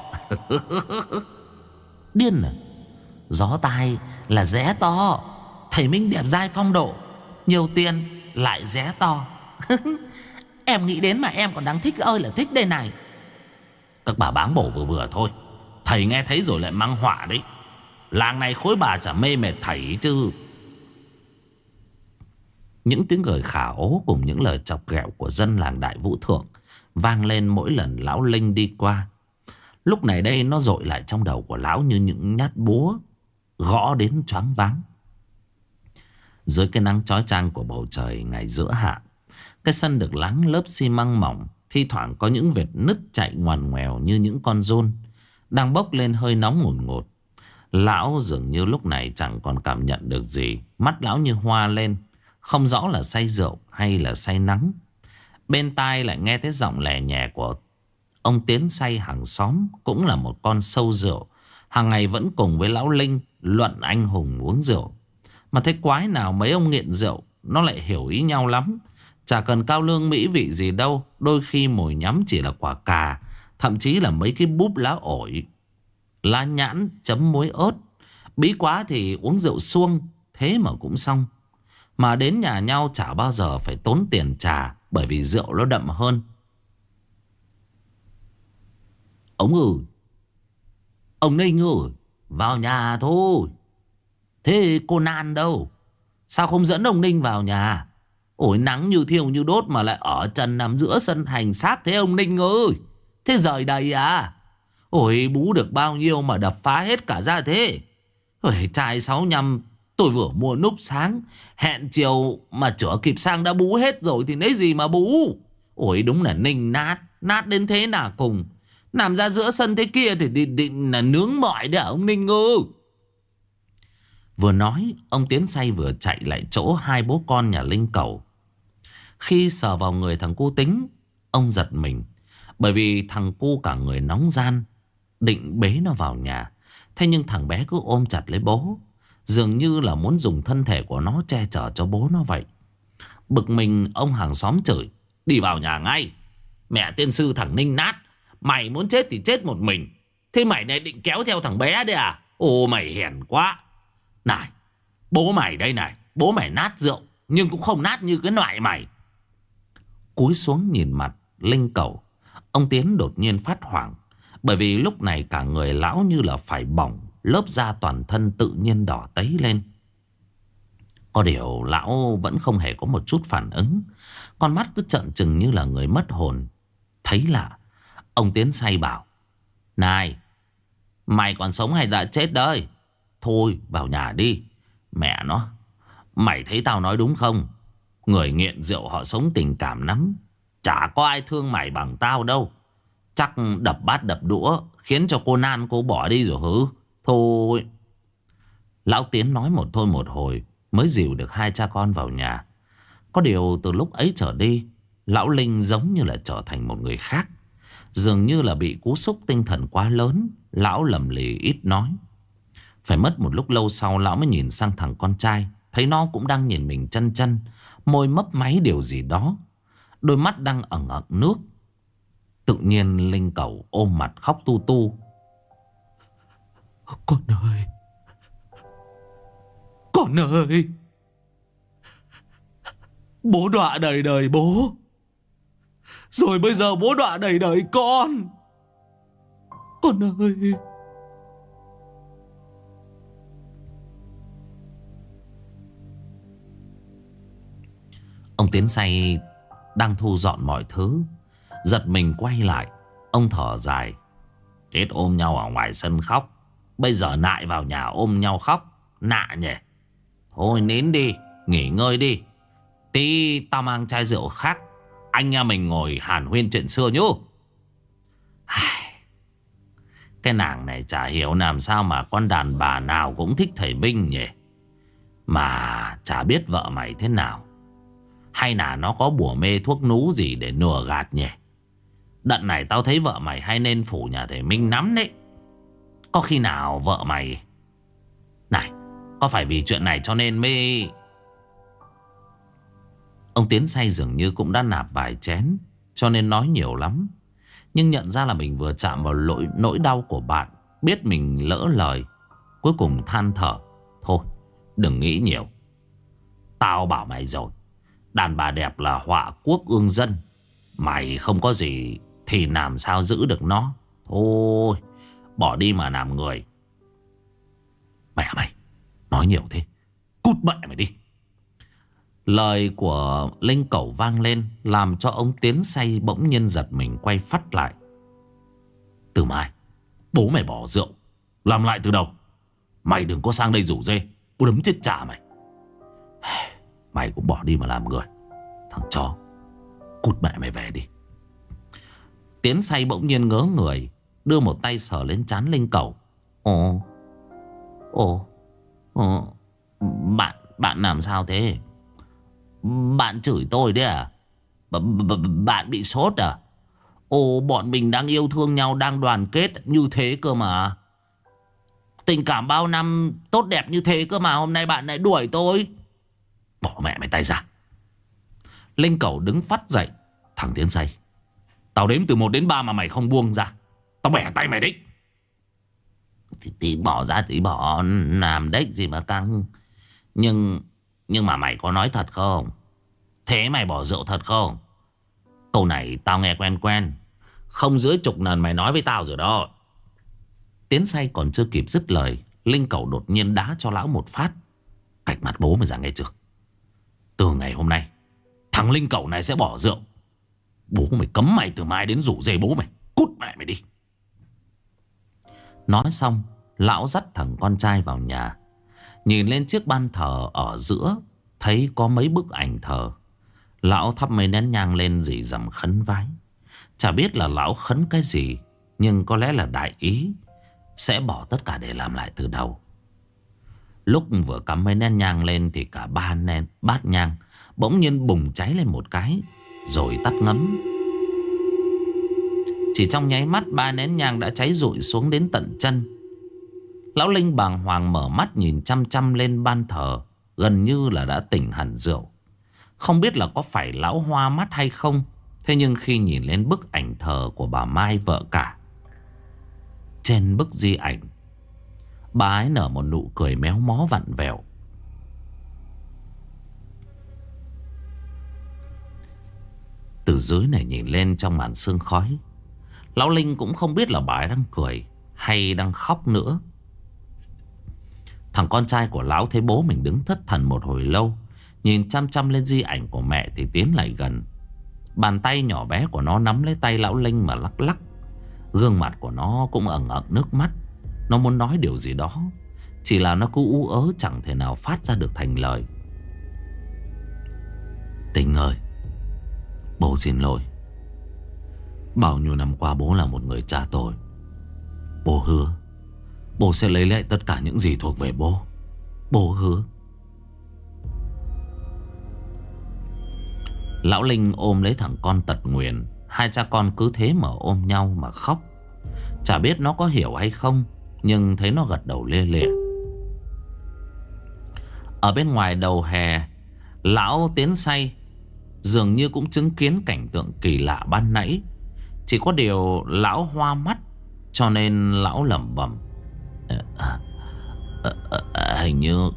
Điên à? Gió tai là ré to. Thầy Minh đẹp dai phong độ, nhiều tiền lại ré to. Em nghĩ đến mà em còn đang thích ơi là thích đây này. Các bà báng bổ vừa vừa thôi. Thầy nghe thấy rồi lại mang họa đấy. Làng này khối bà chả mê mệt thầy chứ. Những tiếng cười khả ố cùng những lời chọc ghẹo của dân làng Đại Vũ Thượng vang lên mỗi lần lão Linh đi qua. Lúc này đây nó dội lại trong đầu của lão như những nhát búa gõ đến choáng váng. Dưới cái nắng chói chang của bầu trời ngày giữa hạ, cái sân được láng lớp xi măng mỏng, thi thoảng có những vệt nứt chạy ngoằn ngoèo như những con giun đang bốc lên hơi nóng ngùn ngụt. Lão dường như lúc này chẳng còn cảm nhận được gì. Mắt lão như hoa lên, không rõ là say rượu hay là say nắng. Bên tai lại nghe thấy giọng lè nhẹ của ông Tiến say hàng xóm, cũng là một con sâu rượu, hàng ngày vẫn cùng với lão Linh luận anh hùng uống rượu. Mà thấy quái nào mấy ông nghiện rượu nó lại hiểu ý nhau lắm. Chả cần cao lương mỹ vị gì đâu, đôi khi mồi nhắm chỉ là quả cà, thậm chí là mấy cái búp lá ổi, lá nhãn chấm muối ớt. Bí quá thì uống rượu suông, thế mà cũng xong. Mà đến nhà nhau chả bao giờ phải tốn tiền trà, bởi vì rượu nó đậm hơn. Ông ơi, ông Ninh ơi, vào nhà thôi. Thế cô Nan đâu? Sao không dẫn ông Ninh vào nhà? Ôi nắng như thiêu như đốt mà lại ở trần nằm giữa sân hành xác thế ông Ninh ơi. Thế rời đây à? Ôi bú được bao nhiêu mà đập phá hết cả ra thế. Ôi chai 65 tôi vừa mua núp sáng, hẹn chiều mà chữa kịp sang đã bú hết rồi thì lấy gì mà bú. Ôi đúng là Ninh nát, nát đến thế nào cùng. Nằm ra giữa sân thế kia thì định là nướng mọi đấy à ông Ninh ơi. Vừa nói ông Tiến say vừa chạy lại chỗ hai bố con nhà Linh Cẩu. Khi sờ vào người thằng cu Tính, ông giật mình, bởi vì thằng cu cả người nóng gian, định bế nó vào nhà. Thế nhưng thằng bé cứ ôm chặt lấy bố, dường như là muốn dùng thân thể của nó che chở cho bố nó vậy. Bực mình ông hàng xóm chửi: đi vào nhà ngay. Mẹ tiên sư thằng Ninh nát, mày muốn chết thì chết một mình, thế mày này định kéo theo thằng bé đấy à? Ồ mày hèn quá. Này, bố mày đây này, bố mày nát rượu nhưng cũng không nát như cái loại mày. Cúi xuống nhìn mặt Linh Cẩu, ông Tiến đột nhiên phát hoảng, bởi vì lúc này cả người lão như là phải bỏng, lớp da toàn thân tự nhiên đỏ tấy lên. Có điều lão vẫn không hề có một chút phản ứng, con mắt cứ trợn trừng như là người mất hồn. Thấy lạ, ông Tiến say bảo: này, mày còn sống hay đã chết đấy? Thôi vào nhà đi. Mẹ nó, mày thấy tao nói đúng không? Người nghiện rượu họ sống tình cảm lắm, chả có ai thương mày bằng tao đâu. Chắc đập bát đập đũa khiến cho cô Nan cô bỏ đi rồi hứ. Thôi. Lão Tiến nói một thôi một hồi mới dìu được hai cha con vào nhà. Có điều từ lúc ấy trở đi, lão Linh giống như là trở thành một người khác. Dường như là bị cú sốc tinh thần quá lớn, lão lầm lì ít nói. Phải mất một lúc lâu sau lão mới nhìn sang thằng con trai, thấy nó cũng đang nhìn mình chăn chăn, môi mấp máy điều gì đó, đôi mắt đang ẩn ẩn nước. Tự nhiên Linh Cẩu ôm mặt khóc tu tu. Con ơi, con ơi, bố đọa đầy đời bố, rồi bây giờ bố đọa đầy đời con. Con ơi. Ông Tiến say đang thu dọn mọi thứ, giật mình quay lại. Ông thở dài: hết ôm nhau ở ngoài sân khóc, bây giờ lại vào nhà ôm nhau khóc, nạ nhỉ. Thôi nín đi, nghỉ ngơi đi. Tí tao mang chai rượu khác, anh em mình ngồi hàn huyên chuyện xưa nhú. Cái nàng này chả hiểu làm sao mà con đàn bà nào cũng thích thầy Minh nhỉ. Mà chả biết vợ mày thế nào, hay là nó có bùa mê thuốc nú gì để lừa gạt nhỉ. Đợt này tao thấy vợ mày hay nên phủ nhà thầy Minh lắm đấy. Có khi nào vợ mày... Này, có phải vì chuyện này cho nên mới... Ông Tiến say dường như cũng đã nạp vài chén, cho nên nói nhiều lắm. Nhưng nhận ra là mình vừa chạm vào nỗi đau của bạn, biết mình lỡ lời, cuối cùng than thở: thôi đừng nghĩ nhiều. Tao bảo mày rồi, đàn bà đẹp là họa quốc ương dân. Mày không có gì thì làm sao giữ được nó. Thôi bỏ đi mà làm người. Mày à mày, nói nhiều thế, cút mẹ mày đi. Lời của Linh Cẩu vang lên, làm cho ông Tiến say bỗng nhiên giật mình quay phắt lại. Từ mai bố mày bỏ rượu, làm lại từ đầu. Mày đừng có sang đây rủ rê, bố đấm chết chả mày. Mày cũng bỏ đi mà làm người. Thằng chó, cút mẹ mày về đi. Tiến say bỗng nhiên ngớ người, đưa một tay sờ lên trán Linh Cẩu. Ồ, bạn làm sao thế? Bạn chửi tôi đấy à? Bạn bị sốt à? Ồ, bọn mình đang yêu thương nhau, đang đoàn kết như thế cơ mà. Tình cảm bao năm tốt đẹp như thế cơ mà, hôm nay bạn lại đuổi tôi. Bỏ mẹ mày tay ra. Linh Cẩu đứng phắt dậy. Thằng Tiến say, tao đếm từ 1 đến 3 mà mày không buông ra, tao bẻ tay mày đấy. Thì tí bỏ ra tí bỏ, làm đếch gì mà căng. Nhưng mà mày có nói thật không? Thế mày bỏ rượu thật không? Câu này tao nghe quen quen, không dưới chục lần mày nói với tao rồi đó. Tiến say còn chưa kịp dứt lời, Linh Cẩu đột nhiên đá cho lão một phát. Cạch mặt bố mày ra nghe chưa? Từ ngày hôm nay thằng Linh Cẩu này sẽ bỏ rượu. Bố mày cấm mày từ mai đến rủ rê bố mày. Cút mẹ mày đi. Nói xong, lão dắt thằng con trai vào nhà. Nhìn lên chiếc ban thờ ở giữa, thấy có mấy bức ảnh thờ. Lão thắp mấy nén nhang lên rỉ rầm khấn vái. Chả biết là lão khấn cái gì, nhưng có lẽ là đại ý sẽ bỏ tất cả để làm lại từ đầu. Lúc vừa cắm mấy nén nhang lên thì cả bát nhang bỗng nhiên bùng cháy lên một cái, rồi tắt ngấm. Chỉ trong nháy mắt 3 nén nhang đã cháy rụi xuống đến tận chân. Lão Linh bàng hoàng mở mắt nhìn chăm chăm lên ban thờ, gần như là đã tỉnh hẳn rượu. Không biết là có phải lão hoa mắt hay không, thế nhưng khi nhìn lên bức ảnh thờ của bà Mai vợ cả, trên bức di ảnh, bà ấy nở một nụ cười méo mó vặn vẹo. Từ dưới này nhìn lên trong màn sương khói, lão Linh cũng không biết là bà ấy đang cười hay đang khóc nữa. Thằng con trai của lão thấy bố mình đứng thất thần một hồi lâu, nhìn chăm chăm lên di ảnh của mẹ thì tiến lại gần. Bàn tay nhỏ bé của nó nắm lấy tay lão Linh mà lắc lắc. Gương mặt của nó cũng ẩn ẩn nước mắt. Nó muốn nói điều gì đó, chỉ là nó cứ ú ớ chẳng thể nào phát ra được thành lời. Tình ơi, bố xin lỗi. Bao nhiêu năm qua bố là một người cha tội. Bố hứa bố sẽ lấy lại tất cả những gì thuộc về bố. Bố hứa. Lão Linh ôm lấy thằng con tật nguyền. Hai cha con cứ thế mà ôm nhau mà khóc. Chả biết nó có hiểu hay không, nhưng thấy nó gật đầu lia lịa. Ở bên ngoài đầu hè, lão Tiến say dường như cũng chứng kiến cảnh tượng kỳ lạ ban nãy. Chỉ có điều lão hoa mắt, cho nên lão lẩm bẩm: hình như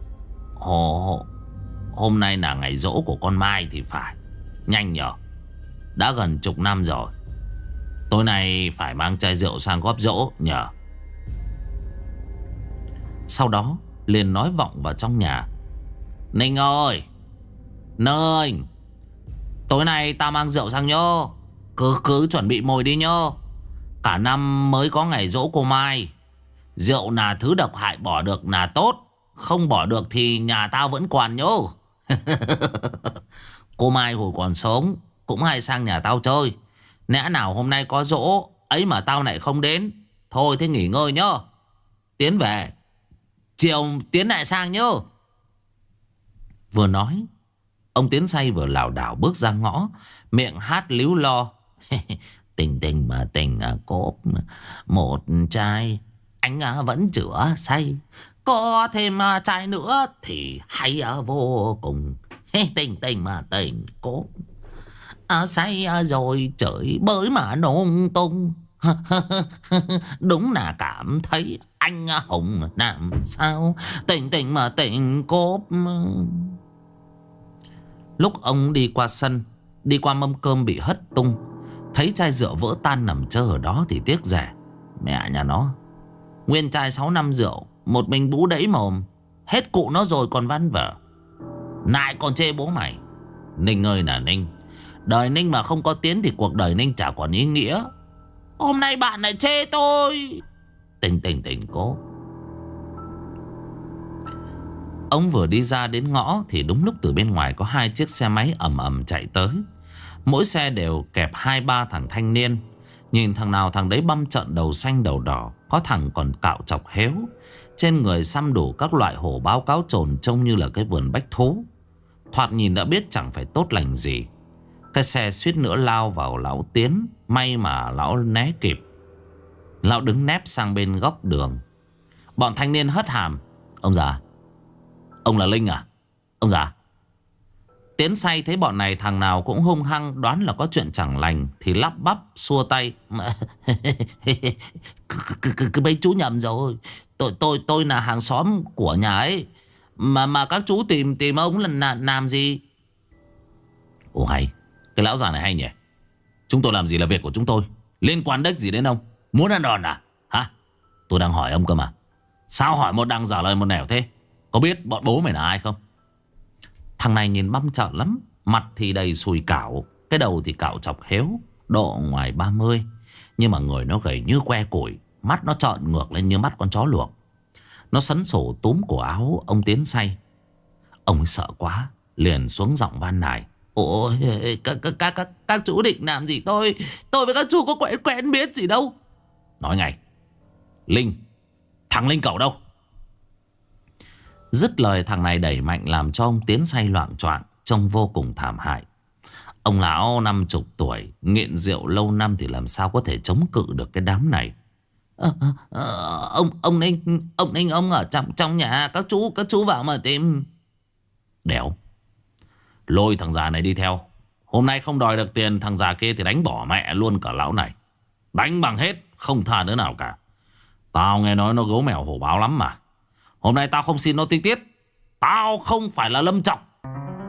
hôm nay là ngày giỗ của con Mai thì phải. Nhanh nhở, đã gần chục năm rồi. Tối nay phải mang chai rượu sang góp giỗ nhờ. Sau đó liền nói vọng vào trong nhà: Ninh ơi, Ninh, tối nay tao mang rượu sang nhô. Cứ chuẩn bị mồi đi nhô. Cả năm mới có ngày giỗ cô Mai. Rượu là thứ độc hại, bỏ được là tốt, không bỏ được thì nhà tao vẫn còn nhô. Cô Mai hồi còn sống cũng hay sang nhà tao chơi. Lẽ nào hôm nay có giỗ ấy mà tao lại không đến. Thôi thế nghỉ ngơi nhá. Tiến về, chiều Tiến lại sang nhá. Vừa nói, ông Tiến say vừa lảo đảo bước ra ngõ, miệng hát líu lo: Tình tình mà tình cốp một chai, anh vẫn chữa say. Có thêm chai nữa thì hay vô cùng. Tình tình mà tình cốp say rồi trời bới mà nôn tung. Đúng là cảm thấy anh hùng làm sao. Tình tình mà tình cốp. Lúc ông đi qua sân Đi qua mâm cơm bị hất tung, thấy chai rượu vỡ tan nằm trơ ở đó thì tiếc rẻ. Mẹ nhà nó, nguyên chai 6 năm rượu, một mình bú đẫy mồm. Hết cụ nó rồi còn văn vở, nại còn chê bố mày. Ninh ơi là Ninh, đời Ninh mà không có tiến thì cuộc đời Ninh chả còn ý nghĩa. Hôm nay bạn lại chê tôi. Tình cố. Ông vừa đi ra đến ngõ thì đúng lúc từ bên ngoài có 2 chiếc xe máy ầm ầm chạy tới. Mỗi xe đều kẹp 2-3 thằng thanh niên. Nhìn thằng nào thằng đấy băm trợn đầu xanh đầu đỏ. Có thằng còn cạo chọc héo. Trên người xăm đủ các loại hổ báo cáo trồn, trông như là cái vườn bách thú. Thoạt nhìn đã biết chẳng phải tốt lành gì. Cái xe suýt nữa lao vào lão Tiến. May mà lão né kịp. Lão đứng nép sang bên góc đường. Bọn thanh niên hất hàm: ông già, ông là Linh à? Ông già. Tiến say thấy bọn này thằng nào cũng hung hăng, đoán là có chuyện chẳng lành thì lắp bắp xua tay: Cứ mấy chú nhầm rồi. Tôi là hàng xóm của nhà ấy. Mà các chú tìm ông là làm gì? Ồ hay, cái lão già này hay nhỉ. Chúng tôi làm gì là việc của chúng tôi, liên quan đếch gì đến ông? Muốn ăn đòn à? Hả? Tôi đang hỏi ông cơ mà. Sao hỏi một đằng giả lời một nẻo thế? Có biết bọn bố mày là ai không? Thằng này nhìn băm trợn lắm. Mặt thì đầy sùi cảo, cái đầu thì cạo chọc héo, độ ngoài 30. Nhưng mà người nó gầy như que củi. Mắt nó trợn ngược lên như mắt con chó luộc. Nó sấn sổ túm cổ áo ông Tiến say. Ông ấy sợ quá, liền xuống giọng van nài: ôi, các chú định làm gì tôi? Tôi với các chú có quen biết gì đâu. Nói ngay. Linh, thằng Linh cậu đâu? Dứt lời thằng này đẩy mạnh làm cho ông Tiến say loạng choạng, trông vô cùng thảm hại. Ông lão 50 tuổi, nghiện rượu lâu năm thì làm sao có thể chống cự được cái đám này. Ông Ninh ông ở trong nhà, các chú vào mà tìm. Đéo, lôi thằng già này đi theo. Hôm nay không đòi được tiền thằng già kia thì đánh bỏ mẹ luôn cả lão này. Đánh bằng hết, không tha đứa nào cả. Tao nghe nói nó gấu mèo hổ báo lắm mà. Hôm nay tao không xin nó tí tiết. Tao không phải là Lâm Trọng.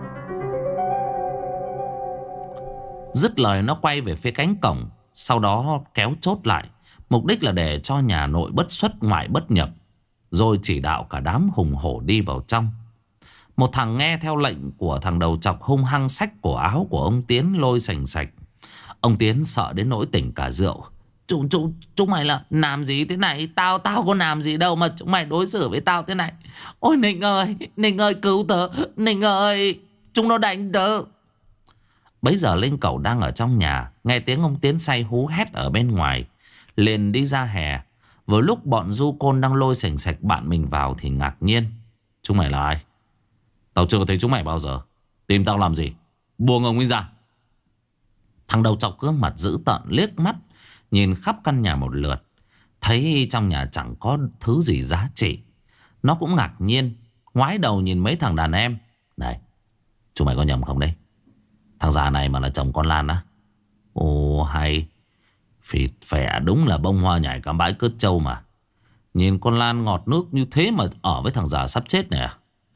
Dứt lời nó quay về phía cánh cổng, sau đó kéo chốt lại. Mục đích là để cho nhà nội bất xuất ngoại bất nhập, rồi chỉ đạo cả đám hùng hổ đi vào trong. Một thằng nghe theo lệnh của thằng đầu chọc hung hăng xách cổ áo của ông Tiến lôi sành sạch. Ông Tiến sợ đến nỗi tỉnh cả rượu. Chúng mày là làm gì thế này? Tao có làm gì đâu mà chúng mày đối xử với tao thế này. Ôi Ninh ơi cứu tớ. Ninh ơi, chúng nó đánh tớ. Bấy giờ Linh cậu đang ở trong nhà, nghe tiếng ông Tiến say hú hét ở bên ngoài, liền đi ra hè. Vừa lúc bọn du côn đang lôi sành sạch bạn mình vào thì ngạc nhiên: chúng mày là ai? Tao chưa thấy chúng mày bao giờ. Tìm tao làm gì? Buông ông ấy ra. Thằng đầu chọc gương mặt dữ tợn liếc mắt nhìn khắp căn nhà một lượt, thấy trong nhà chẳng có thứ gì giá trị. Nó cũng ngạc nhiên, ngoái đầu nhìn mấy thằng đàn em: này, chúng mày có nhầm không đấy? Thằng già này mà là chồng con Lan á? Ồ hay, phịt phẻ đúng là bông hoa nhảy cả bãi cướp trâu mà. Nhìn con Lan ngọt nước như thế mà ở với thằng già sắp chết này à?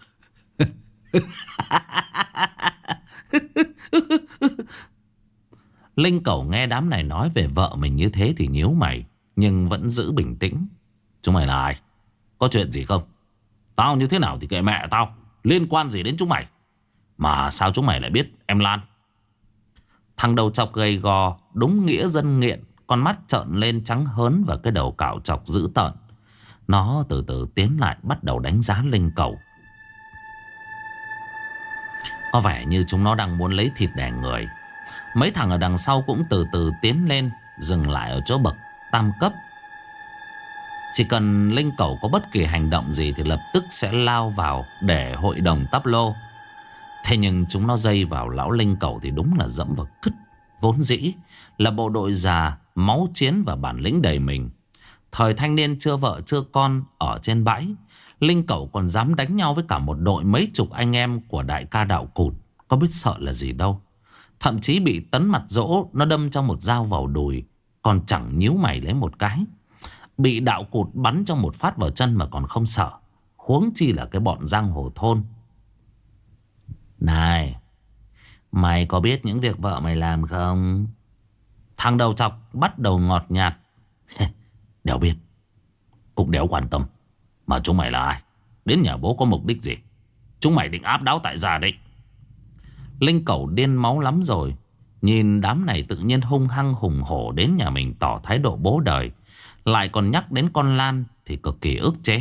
Linh cẩu nghe đám này nói về vợ mình như thế thì nhíu mày, nhưng vẫn giữ bình tĩnh. Chúng mày là ai? Có chuyện gì không? Tao như thế nào thì kệ mẹ tao, liên quan gì đến chúng mày? Mà sao chúng mày lại biết em Lan? Thằng đầu chọc gầy gò, đúng nghĩa dân nghiện, con mắt trợn lên trắng hớn và cái đầu cạo chọc dữ tợn. Nó từ từ tiến lại, bắt đầu đánh giá Linh cẩu. Có vẻ như chúng nó đang muốn lấy thịt đẻ người. Mấy thằng ở đằng sau cũng từ từ tiến lên, dừng lại ở chỗ bậc tam cấp. Chỉ cần Linh cẩu có bất kỳ hành động gì thì lập tức sẽ lao vào để hội đồng tắp lô. Thế nhưng chúng nó dây vào lão Linh cẩu thì đúng là dẫm vào cứt. Vốn dĩ là bộ đội già, máu chiến và bản lĩnh đầy mình. Thời thanh niên chưa vợ chưa con ở trên bãi, Linh cẩu còn dám đánh nhau với cả một đội mấy chục anh em của đại ca Đạo Cụt. Có biết sợ là gì đâu. Thậm chí bị Tấn Mặt Dỗ nó đâm trong một dao vào đùi, còn chẳng nhíu mày lấy một cái. Bị Đạo Cụt bắn trong một phát vào chân mà còn không sợ, huống chi là cái bọn giang hồ thôn. Này, Mày có biết những việc vợ mày làm không? Thằng đầu chọc bắt đầu ngọt nhạt. Đéo biết, cũng đéo quan tâm. Mà chúng mày là ai? Đến nhà bố có mục đích gì? Chúng mày định áp đáo tại gia đấy. Linh Cẩu điên máu lắm rồi. Nhìn đám này tự nhiên hung hăng hùng hổ đến nhà mình tỏ thái độ bố đời, lại còn nhắc đến con Lan thì cực kỳ ức chế.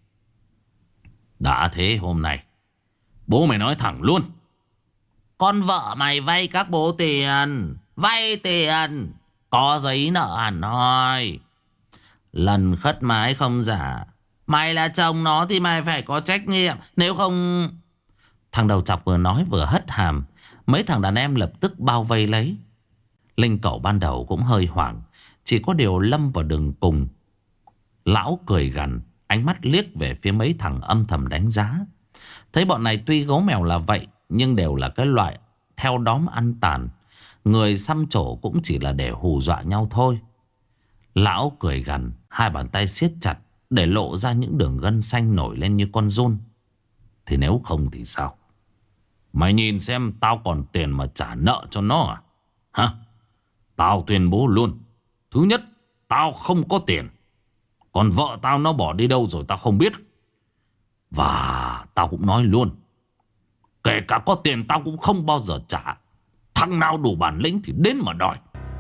Đã thế hôm nay bố mày nói thẳng luôn. Con vợ mày vay các bố tiền. Vay tiền. Có giấy nợ hẳn hoi. Lần khất mái không giả. Mày là chồng nó thì mày phải có trách nhiệm. Nếu không... Thằng đầu chọc vừa nói vừa hất hàm. Mấy thằng đàn em lập tức bao vây lấy. Linh Cẩu ban đầu cũng hơi hoảng. Chỉ có điều lâm vào đường cùng. Lão cười gằn, ánh mắt liếc về phía mấy thằng âm thầm đánh giá. Thấy bọn này tuy gấu mèo là vậy, nhưng đều là cái loại theo đóm ăn tàn. Người xăm trổ cũng chỉ là để hù dọa nhau thôi. Lão cười gằn, hai bàn tay siết chặt để lộ ra những đường gân xanh nổi lên như con giun. Thì nếu không thì sao? Mày nhìn xem tao còn tiền mà trả nợ cho nó à? Hả? Tao tuyên bố luôn. Thứ nhất, tao không có tiền. Còn vợ tao nó bỏ đi đâu rồi tao không biết. Và tao cũng nói luôn, kể cả có tiền tao cũng không bao giờ trả. Thằng nào đủ bản lĩnh thì đến mà đòi.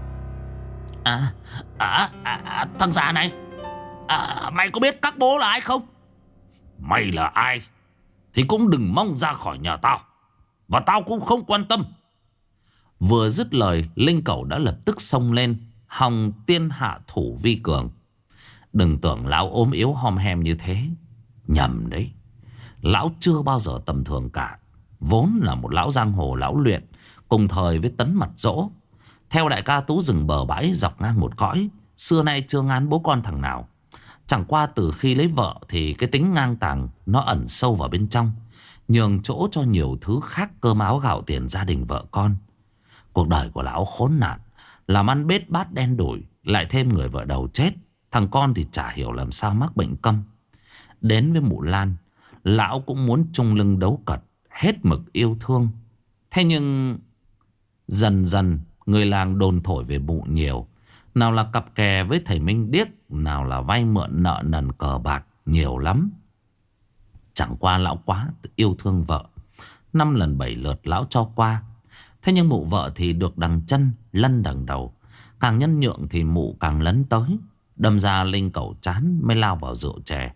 Thằng già này, mày có biết các bố là ai không? Mày là ai thì cũng đừng mong ra khỏi nhà tao. Và tao cũng không quan tâm. Vừa dứt lời, Linh Cẩu đã lập tức xông lên, hòng tiên hạ thủ vi cường. Đừng tưởng lão ốm yếu hom hem như thế. Nhầm đấy. Lão chưa bao giờ tầm thường cả. Vốn là một lão giang hồ lão luyện, cùng thời với Tấn Mặt Dỗ. Theo đại ca Tú rừng bờ bãi dọc ngang một cõi, xưa nay chưa ngán bố con thằng nào. Chẳng qua từ khi lấy vợ thì cái tính ngang tàng nó ẩn sâu vào bên trong, nhường chỗ cho nhiều thứ khác cơm áo gạo tiền gia đình vợ con. Cuộc đời của lão khốn nạn, làm ăn bết bát đen đủi, lại thêm người vợ đầu chết. Thằng con thì chả hiểu làm sao mắc bệnh câm. Đến với mụ Lan, lão cũng muốn chung lưng đấu cật, hết mực yêu thương. Thế nhưng dần dần người làng đồn thổi về mụ nhiều. Nào là cặp kè với thầy Minh Điếc, nào là vay mượn nợ nần cờ bạc, nhiều lắm. Chẳng qua lão quá yêu thương vợ, 5 lần 7 lượt lão cho qua. Thế nhưng mụ vợ thì được đằng chân lân đằng đầu. Càng nhân nhượng thì mụ càng lấn tới. Đâm ra Linh Cẩu chán mới lao vào rượu chè.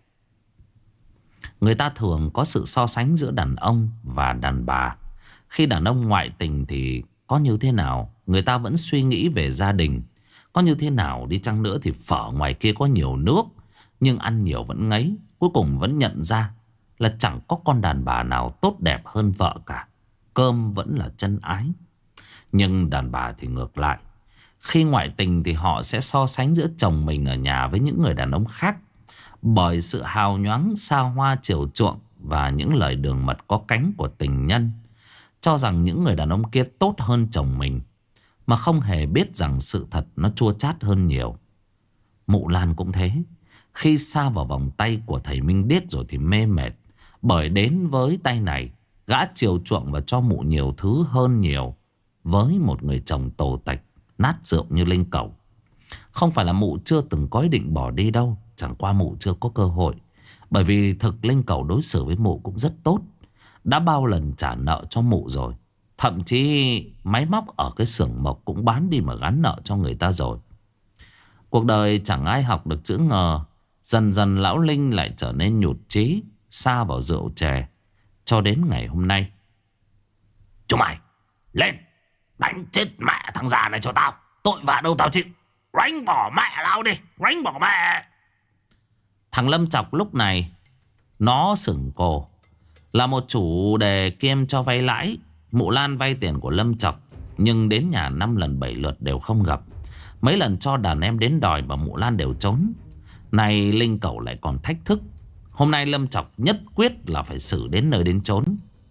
Người ta thường có sự so sánh giữa đàn ông và đàn bà. Khi đàn ông ngoại tình thì có như thế nào, người ta vẫn suy nghĩ về gia đình. Có như thế nào đi chăng nữa thì phở ngoài kia có nhiều nước, nhưng ăn nhiều vẫn ngấy. Cuối cùng vẫn nhận ra là chẳng có con đàn bà nào tốt đẹp hơn vợ cả. Cơm vẫn là chân ái. Nhưng đàn bà thì ngược lại. Khi ngoại tình thì họ sẽ so sánh giữa chồng mình ở nhà với những người đàn ông khác. Bởi sự hào nhoáng xa hoa chiều chuộng và những lời đường mật có cánh của tình nhân, cho rằng những người đàn ông kia tốt hơn chồng mình, mà không hề biết rằng sự thật nó chua chát hơn nhiều. Mụ Lan cũng thế. Khi xa vào vòng tay của thầy Minh Điếc rồi thì mê mệt. Bởi đến với tay này, gã chiều chuộng và cho mụ nhiều thứ hơn nhiều với một người chồng tồ tạch nát rượu như Linh Cẩu. Không phải là mụ chưa từng có ý định bỏ đi đâu, chẳng qua mụ chưa có cơ hội. Bởi vì thực Linh Cẩu đối xử với mụ cũng rất tốt, đã bao lần trả nợ cho mụ rồi. Thậm chí máy móc ở cái xưởng mộc cũng bán đi mà gán nợ cho người ta rồi. Cuộc đời chẳng ai học được chữ ngờ. Dần dần lão Linh lại trở nên nhụt chí, sa vào rượu chè. Cho đến ngày hôm nay. Chúng mày lên, đánh chết mẹ thằng già này cho tao. Tội vạ đâu tao chịu. Đánh bỏ mẹ lão đi, đánh bỏ mẹ. Thằng Lâm Chọc lúc này nó sửng cổ. Là một chủ đề kiêm cho vay lãi. Mụ Lan vay tiền của Lâm Chọc, nhưng đến nhà 5 lần 7 lượt đều không gặp. Mấy lần cho đàn em đến đòi mà mụ Lan đều trốn. Này Linh Cẩu lại còn thách thức. Hôm nay Lâm Chọc nhất quyết là phải xử đến nơi đến chốn.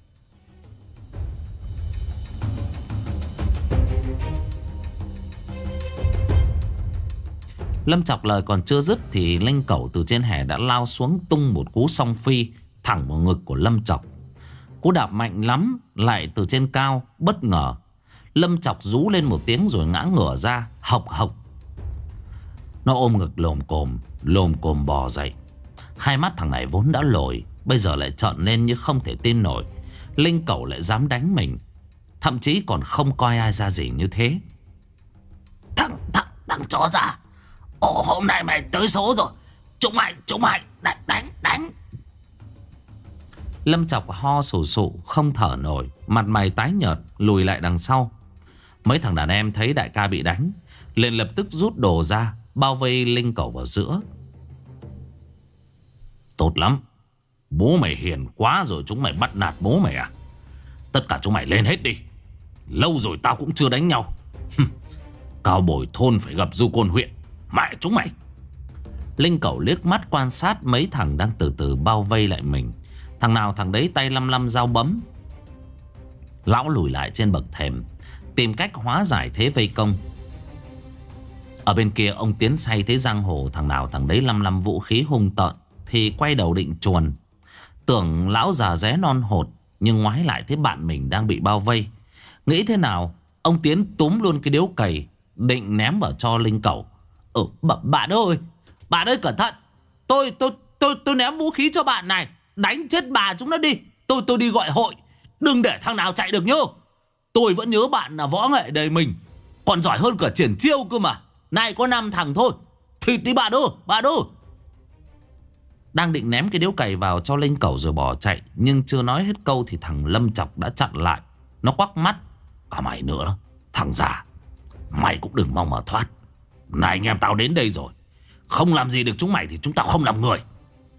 Lâm Chọc lời còn chưa dứt thì Linh Cẩu từ trên hè đã lao xuống tung một cú song phi thẳng vào ngực của Lâm Chọc. Cú đạp mạnh lắm, lại từ trên cao, bất ngờ. Lâm Chọc rú lên một tiếng rồi ngã ngửa ra, hộc hộc. Nó ôm ngực lồm cồm bò dậy. Hai mắt thằng này vốn đã lồi, bây giờ lại trợn lên như không thể tin nổi. Linh Cẩu lại dám đánh mình, thậm chí còn không coi ai ra gì như thế. Thằng chó già, hôm nay mày tới số rồi. Chúng mày đánh. Lâm Chọc ho sù sụ, không thở nổi, mặt mày tái nhợt, lùi lại đằng sau. Mấy thằng đàn em thấy đại ca bị đánh, liền lập tức rút đồ ra, bao vây Linh Cẩu vào giữa. Tốt lắm, bố mày hiền quá rồi chúng mày bắt nạt bố mày à? Tất cả chúng mày lên hết đi. Lâu rồi tao cũng chưa đánh nhau. Cao bồi thôn phải gặp du côn huyện. Mẹ chúng mày. Linh Cẩu liếc mắt quan sát mấy thằng đang từ từ bao vây lại mình. Thằng nào thằng đấy tay lăm dao bấm. Lão lùi lại trên bậc thềm, tìm cách hóa giải thế vây công. Ở bên kia ông Tiến say thấy giang hồ thằng nào thằng đấy lăm vũ khí hung tợn thì quay đầu định chuồn. Tưởng lão già ré non hột, nhưng ngoái lại thấy bạn mình đang bị bao vây. Nghĩ thế nào, ông Tiến túm luôn cái điếu cày định ném vào cho Linh Cẩu. Bạn ơi cẩn thận. Tôi ném vũ khí cho bạn này. Đánh chết bà chúng nó đi. Tôi đi gọi hội. Đừng để thằng nào chạy được nhớ. Tôi vẫn nhớ bạn là võ nghệ đời mình, còn giỏi hơn cả triển chiêu cơ mà. Nay có 5 thằng thôi. Thịt đi bạn ơi. Đang định ném cái điếu cày vào cho Linh Cẩu rồi bỏ chạy, nhưng chưa nói hết câu thì thằng Lâm Chọc đã chặn lại. Nó quắc mắt. Cả mày nữa, thằng già, mày cũng đừng mong mà thoát. Này anh em tao đến đây rồi, không làm gì được chúng mày thì chúng tao không làm người.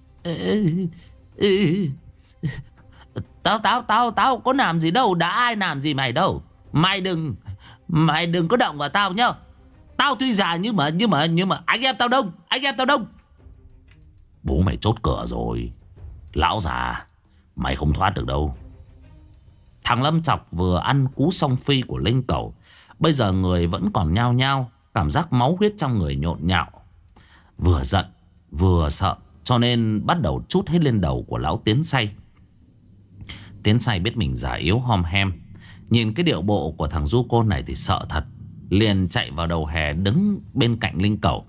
Tao có làm gì đâu. Đã ai làm gì mày đâu. Mày đừng có động vào tao nhá. Tao tuy già nhưng mà anh em tao đông. Bố mày chốt cửa rồi. Lão già, mày không thoát được đâu. Thằng Lâm Chọc vừa ăn cú song phi của Linh Cẩu, bây giờ người vẫn còn nhao nhao, cảm giác máu huyết trong người nhộn nhạo. Vừa giận vừa sợ, cho nên bắt đầu trút hết lên đầu của lão Tiến say. Tiến say biết mình già yếu hom hem, nhìn cái điệu bộ của thằng du côn này thì sợ thật, liền chạy vào đầu hè đứng bên cạnh Linh Cẩu.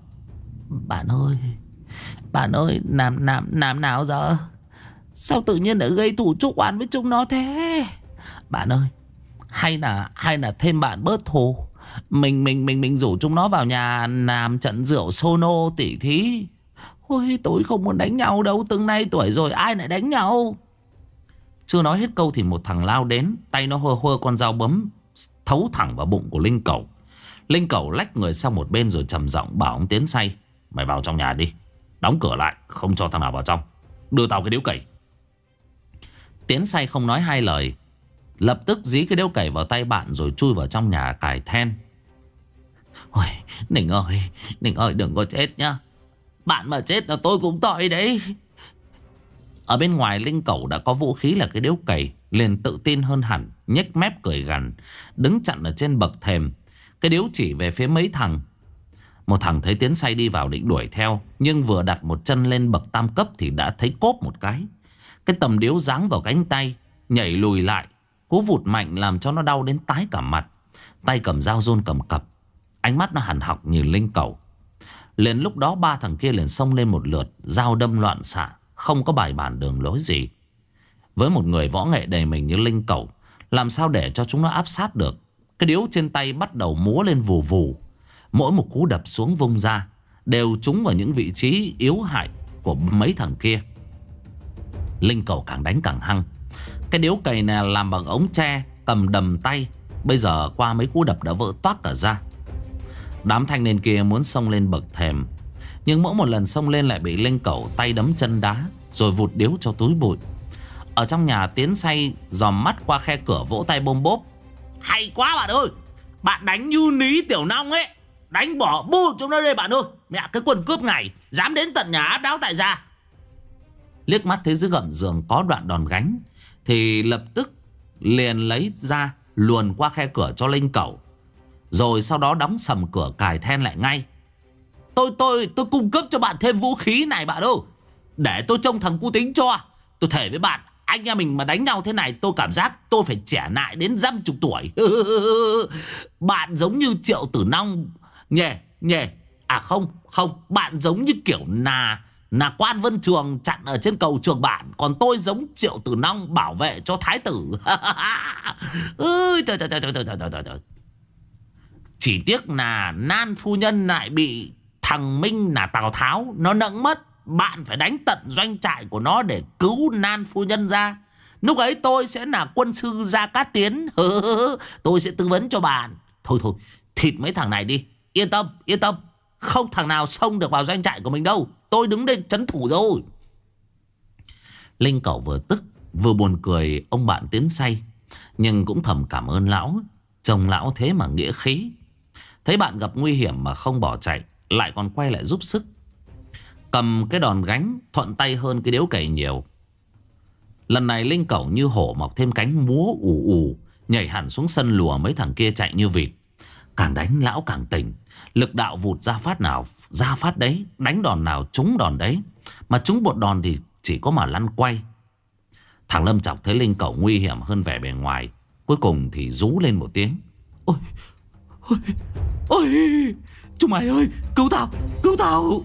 Bạn ơi, làm nào giờ? Sao tự nhiên lại gây thù chuốc oán với chúng nó thế? Bạn ơi, hay là thêm bạn bớt thù. Mình rủ chúng nó vào nhà làm trận rượu sono tỉ thí. Ôi, tôi không muốn đánh nhau đâu, từng nay tuổi rồi ai lại đánh nhau. Chưa nói hết câu thì một thằng lao đến, tay nó hơ con dao bấm thấu thẳng vào bụng của Linh Cẩu. Linh Cẩu lách người sang một bên rồi trầm giọng bảo ông Tiến say: mày vào trong nhà đi, đóng cửa lại, không cho thằng nào vào trong. Đưa tao cái điếu cày. Tiến say không nói hai lời, lập tức dí cái điếu cày vào tay bạn rồi chui vào trong nhà cài then. Ôi, Ninh ơi đừng có chết nhá. Bạn mà chết là tôi cũng tội đấy. Ở bên ngoài Linh Cẩu đã có vũ khí là cái điếu cày, liền tự tin hơn hẳn, nhếch mép cười gằn, đứng chặn ở trên bậc thềm. Cái điếu chỉ về phía mấy thằng. Một thằng thấy Tiến say đi vào định đuổi theo, nhưng vừa đặt một chân lên bậc tam cấp thì đã thấy cốp một cái. Cái tầm điếu giáng vào cánh tay, nhảy lùi lại. Cú vụt mạnh làm cho nó đau đến tái cả mặt. Tay cầm dao run cầm cập, ánh mắt nó hằn học nhìn Linh Cẩu. Liền lúc đó ba thằng kia liền xông lên một lượt, dao đâm loạn xạ, không có bài bản đường lối gì. Với một người võ nghệ đầy mình như Linh Cẩu, làm sao để cho chúng nó áp sát được. Cái điếu trên tay bắt đầu múa lên vù vù. Mỗi một cú đập xuống vung ra đều trúng vào những vị trí yếu hại của mấy thằng kia. Linh Cẩu càng đánh càng hăng. Cái điếu cày này làm bằng ống tre, cầm đầm tay, bây giờ qua mấy cú đập đã vỡ toác cả ra. Đám thanh niên kia muốn xông lên bậc thềm, nhưng mỗi một lần xông lên lại bị Linh Cẩu tay đấm chân đá, rồi vụt điếu cho túi bụi. Ở trong nhà Tiến say dòm mắt qua khe cửa vỗ tay bôm bốp: hay quá bạn ơi, bạn đánh như ní tiểu nong ấy. Đánh bỏ bu chúng nó đây bạn ơi. Mẹ cái quần cướp này dám đến tận nhà áp đáo tại gia. Liếc mắt thấy dưới gầm giường có đoạn đòn gánh thì lập tức liền lấy ra luồn qua khe cửa cho Linh Cẩu, rồi sau đó đóng sầm cửa cài then lại ngay. Tôi cung cấp cho bạn thêm vũ khí này bạn ơi, để tôi trông thằng cu tính cho. Tôi thề với bạn, Anh em mình mà đánh nhau thế này tôi cảm giác tôi phải trẻ lại đến dăm chục tuổi. Bạn giống như Triệu Tử Long nhề nhề. À không không, bạn giống như kiểu là Quan Vân Trường chặn ở trên cầu Trường Bản, còn tôi giống Triệu Tử Long bảo vệ cho thái tử. Ơi trời trời trời trời trời trời trời. Chỉ tiếc là Nan phu nhân lại bị thằng Minh là Tào Tháo nó nẫng mất. Bạn phải đánh tận doanh trại của nó để cứu Nan phu nhân ra. Lúc ấy tôi sẽ là quân sư Gia Cát Tiến. Tôi sẽ tư vấn cho bạn. Thôi thôi, thịt mấy thằng này đi. Yên tâm, yên tâm. Không thằng nào xông được vào doanh trại của mình đâu. Tôi đứng đây trấn thủ rồi. Linh Cẩu vừa tức vừa buồn cười ông bạn Tiến say, nhưng cũng thầm cảm ơn lão. Chồng lão thế mà nghĩa khí. Thấy bạn gặp nguy hiểm mà không bỏ chạy, lại còn quay lại giúp sức. Cầm cái đòn gánh thuận tay hơn cái điếu cày nhiều. Lần này Linh Cẩu như hổ mọc thêm cánh, múa ù ù, nhảy hẳn xuống sân lùa mấy thằng kia chạy như vịt. Càng đánh lão càng tỉnh. Lực đạo vụt ra phát nào ra phát đấy. Đánh đòn nào trúng đòn đấy. Mà trúng một đòn thì chỉ có mà lăn quay. Thằng Lâm Chọc thấy Linh Cẩu nguy hiểm hơn vẻ bề ngoài, cuối cùng thì rú lên một tiếng. Ôi ôi ôi, chúng mày ơi, cứu tao, cứu tao.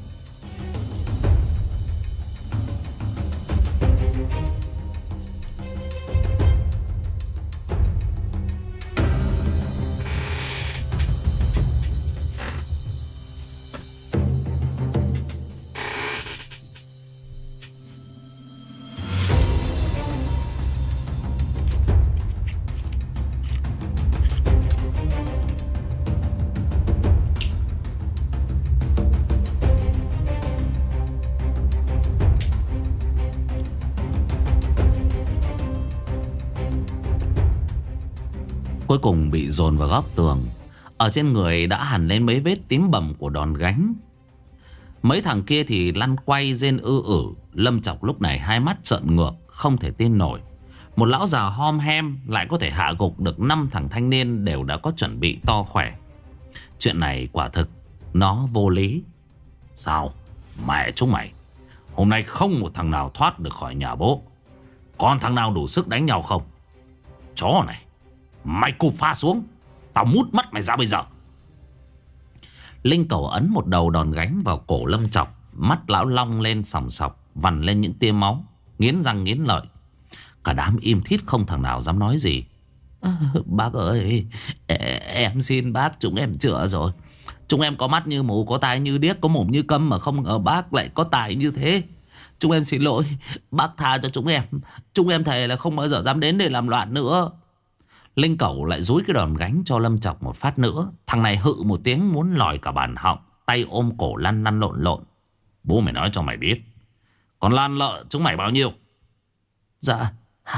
Cuối cùng bị dồn vào góc tường. Ở trên người đã hằn lên mấy vết tím bầm của đòn gánh. Mấy thằng kia thì lăn quay rên ư ử. Lâm Chọc lúc này hai mắt trợn ngược, không thể tin nổi. Một lão già hom hem lại có thể hạ gục được 5 thằng thanh niên đều đã có chuẩn bị to khỏe. Chuyện này quả thực nó vô lý. Sao? Mẹ chúng mày, hôm nay không một thằng nào thoát được khỏi nhà bố. Còn thằng nào đủ sức đánh nhau không? Chó này, mày cụp pha xuống, tao mút mắt mày ra bây giờ. Linh Cẩu ấn một đầu đòn gánh vào cổ Lâm Chọc. Mắt lão long lên sòng sọc, vằn lên những tia máu, nghiến răng nghiến lợi. Cả đám im thít không thằng nào dám nói gì. Bác ơi, em xin bác, chúng em chữa rồi. Chúng em có mắt như mù, có tai như điếc, có mồm như câm, mà không ngờ bác lại có tài như thế. Chúng em xin lỗi, bác tha cho chúng em. Chúng em thề là không bao giờ dám đến để làm loạn nữa. Linh Cẩu lại dúi cái đòn gánh cho Lâm Chọc một phát nữa. Thằng này hự một tiếng muốn lòi cả bàn họng, tay ôm cổ lăn lăn lộn lộn. Bố mày nói cho mày biết, còn Lan nợ chúng mày bao nhiêu? Dạ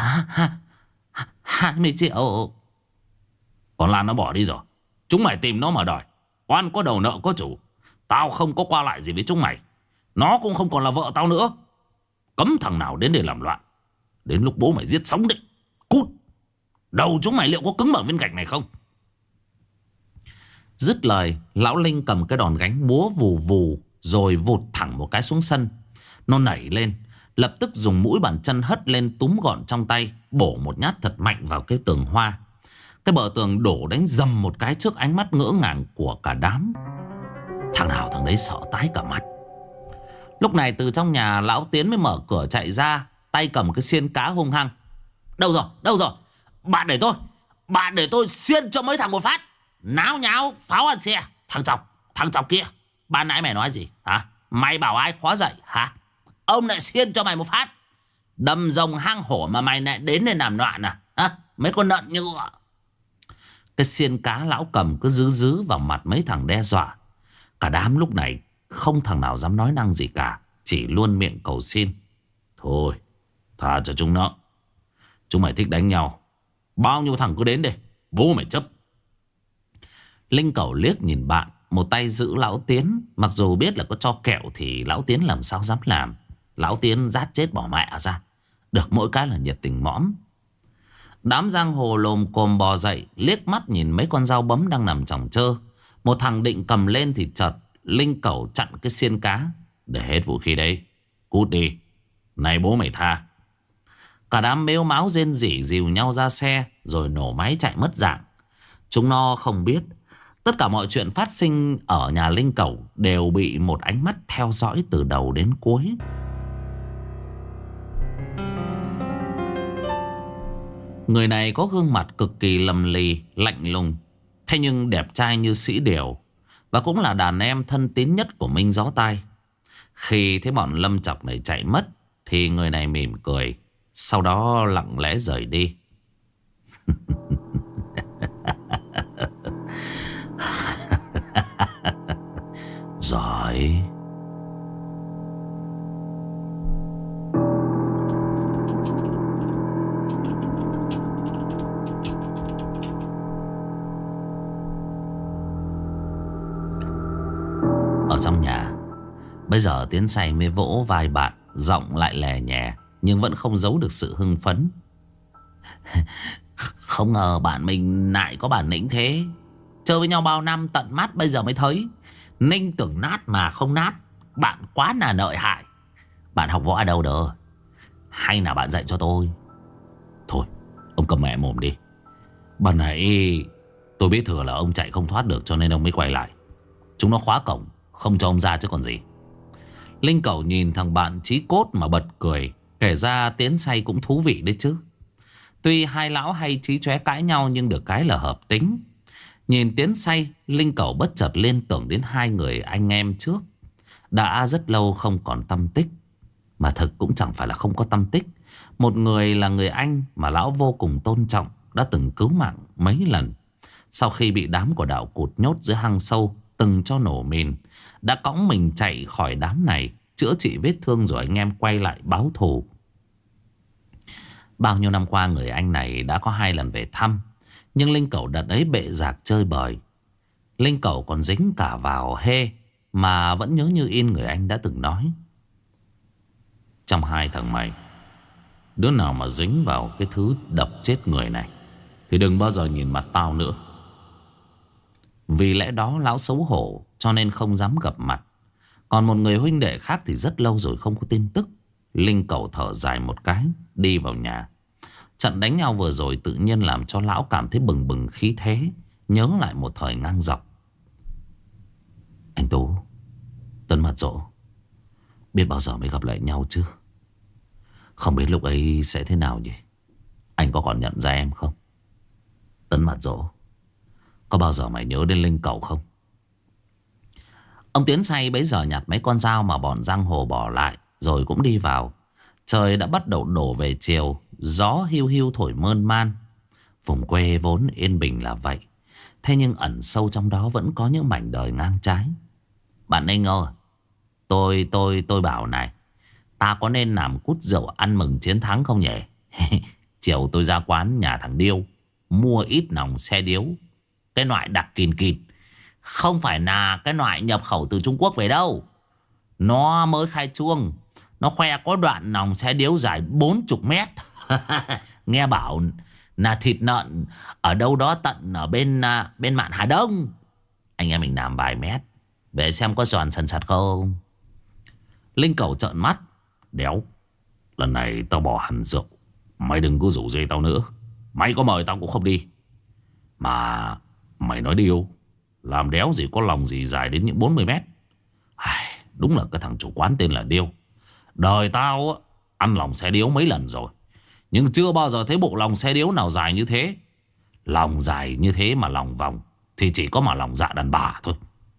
20 triệu. Còn Lan nó bỏ đi rồi, chúng mày tìm nó mà đòi. Oan có đầu nợ có chủ. Tao không có qua lại gì với chúng mày. Nó cũng không còn là vợ tao nữa. Cấm thằng nào đến để làm loạn. Đến lúc bố mày giết sống định. Cút. Đầu chúng mày liệu có cứng ở viên gạch này không? Dứt lời, lão Linh cầm cái đòn gánh múa vù vù, rồi vụt thẳng một cái xuống sân. Nó nảy lên, lập tức dùng mũi bàn chân hất lên túm gọn trong tay, bổ một nhát thật mạnh vào cái tường hoa. Cái bờ tường đổ đánh dầm một cái trước ánh mắt ngỡ ngàng của cả đám. Thằng nào thằng đấy sợ tái cả mặt. Lúc này từ trong nhà lão Tiến mới mở cửa chạy ra, tay cầm cái xiên cá hung hăng. Đâu rồi, đâu rồi? Bạn để tôi xiên cho mấy thằng một phát. Náo nháo pháo ăn xe. Thằng Chọc kia, ban nãy mày nói gì hả? Mày bảo ai khóa dậy hả? Ông lại xiên cho mày một phát. Đâm rồng hang hổ mà mày lại đến để làm loạn à? Hả? Mấy con nợn như ngựa. Cái xiên cá lão cầm cứ giữ vào mặt mấy thằng đe dọa. Cả đám lúc này không thằng nào dám nói năng gì cả, chỉ luôn miệng cầu xin. Thôi, tha cho chúng nó. Chúng mày thích đánh nhau, bao nhiêu thằng cứ đến đây, bố mày chấp. Linh Cẩu liếc nhìn bạn, một tay giữ lão Tiến. Mặc dù biết là có cho kẹo thì lão Tiến làm sao dám làm. Lão Tiến rát chết bỏ mẹ ra. Được mỗi cái là nhiệt tình mõm. Đám giang hồ lồm cồm bò dậy, liếc mắt nhìn mấy con dao bấm đang nằm chỏng chơ. Một thằng định cầm lên thì chợt Linh Cẩu chặn cái xiên cá. Để hết vũ khí đấy, cút đi, này bố mày tha. Cả đám mếu máo rên rỉ dìu nhau ra xe rồi nổ máy chạy mất dạng. Chúng nó không biết tất cả mọi chuyện phát sinh ở nhà Linh Cẩu đều bị một ánh mắt theo dõi từ đầu đến cuối. Người này có gương mặt cực kỳ lầm lì, lạnh lùng, thế nhưng đẹp trai như sĩ điểu, và cũng là đàn em thân tín nhất của Minh Gió Tai. Khi thấy bọn Lâm Chọc này chạy mất thì người này mỉm cười, sau đó lặng lẽ rời đi. Giỏi. Ở trong nhà bây giờ Tiến Say mới vỗ vai bạn, giọng lại lè nhẹ nhưng vẫn không giấu được sự hưng phấn. Không ngờ bạn mình lại có bản lĩnh thế. Chơi với nhau bao năm tận mắt bây giờ mới thấy. Ninh tưởng nát mà không nát. Bạn quá là lợi hại. Bạn học võ ở đâu đó? Hay là bạn dạy cho tôi? Thôi ông cầm mẹ mồm đi. Ban nãy tôi biết thừa là ông chạy không thoát được cho nên ông mới quay lại. Chúng nó khóa cổng, không cho ông ra chứ còn gì. Linh Cẩu nhìn thằng bạn chí cốt mà bật cười. Kể ra Tiến Say cũng thú vị đấy chứ. Tuy hai lão hay chí chóe cãi nhau nhưng được cái là hợp tính. Nhìn Tiến Say, Linh Cẩu bất chợt liên tưởng đến hai người anh em trước. Đã rất lâu không còn tăm tích. Mà thực cũng chẳng phải là không có tăm tích. Một người là người anh mà lão vô cùng tôn trọng, đã từng cứu mạng mấy lần. Sau khi bị đám của đạo cụt nhốt dưới hang sâu, từng cho nổ mìn, đã cõng mình chạy khỏi đám này, chữa trị vết thương rồi anh em quay lại báo thù. Bao nhiêu năm qua người anh này đã có 2 lần về thăm, nhưng Linh Cẩu đợt ấy bệ rạc chơi bời. Linh Cẩu còn dính cả vào hê, mà vẫn nhớ như in người anh đã từng nói: trong hai thằng mày, đứa nào mà dính vào cái thứ độc chết người này thì đừng bao giờ nhìn mặt tao nữa. Vì lẽ đó lão xấu hổ cho nên không dám gặp mặt. Còn một người huynh đệ khác thì rất lâu rồi không có tin tức. Linh Cẩu thở dài một cái, đi vào nhà. Trận đánh nhau vừa rồi tự nhiên làm cho lão cảm thấy bừng bừng khí thế, nhớ lại một thời ngang dọc. Anh Tú, Tân Mặt Dỗ, biết bao giờ mới gặp lại nhau chứ? Không biết lúc ấy sẽ thế nào nhỉ? Anh có còn nhận ra em không? Tân Mặt Dỗ, có bao giờ mày nhớ đến Linh Cẩu không? Ông Tiến Say bấy giờ nhặt mấy con dao mà bọn giang hồ bỏ lại, rồi cũng đi vào. Trời đã bắt đầu đổ về chiều, gió hiu hiu thổi mơn man. Vùng quê vốn yên bình là vậy, thế nhưng ẩn sâu trong đó vẫn có những mảnh đời ngang trái. Bạn Ninh ơi, tôi bảo này, ta có nên làm cút rượu ăn mừng chiến thắng không nhỉ? Chiều tôi ra quán nhà thằng Điêu, mua ít nòng xe điếu, cái loại đặc kìn kịt, không phải là cái loại nhập khẩu từ Trung Quốc về đâu. Nó mới khai trương, nó khoe có đoạn nòng xe điếu dài 40 mét. Nghe bảo là thịt lợn ở đâu đó tận ở bên mạn Hà Đông. Anh em mình làm vài mét để xem có giòn sần sật không. Linh Cẩu trợn mắt: đéo, lần này tao bỏ hẳn rượu, mày đừng có rủ dê tao nữa. Mày có mời tao cũng không đi. Mà mày nói Điêu, làm đéo gì có lòng gì dài đến những 40 mét. Đúng là cái thằng chủ quán tên là Điêu. Đời tao ăn lòng xe điếu mấy lần rồi, nhưng chưa bao giờ thấy bộ lòng xe điếu nào dài như thế. Lòng dài như thế mà lòng vòng thì chỉ có mà lòng dạ đàn bà thôi.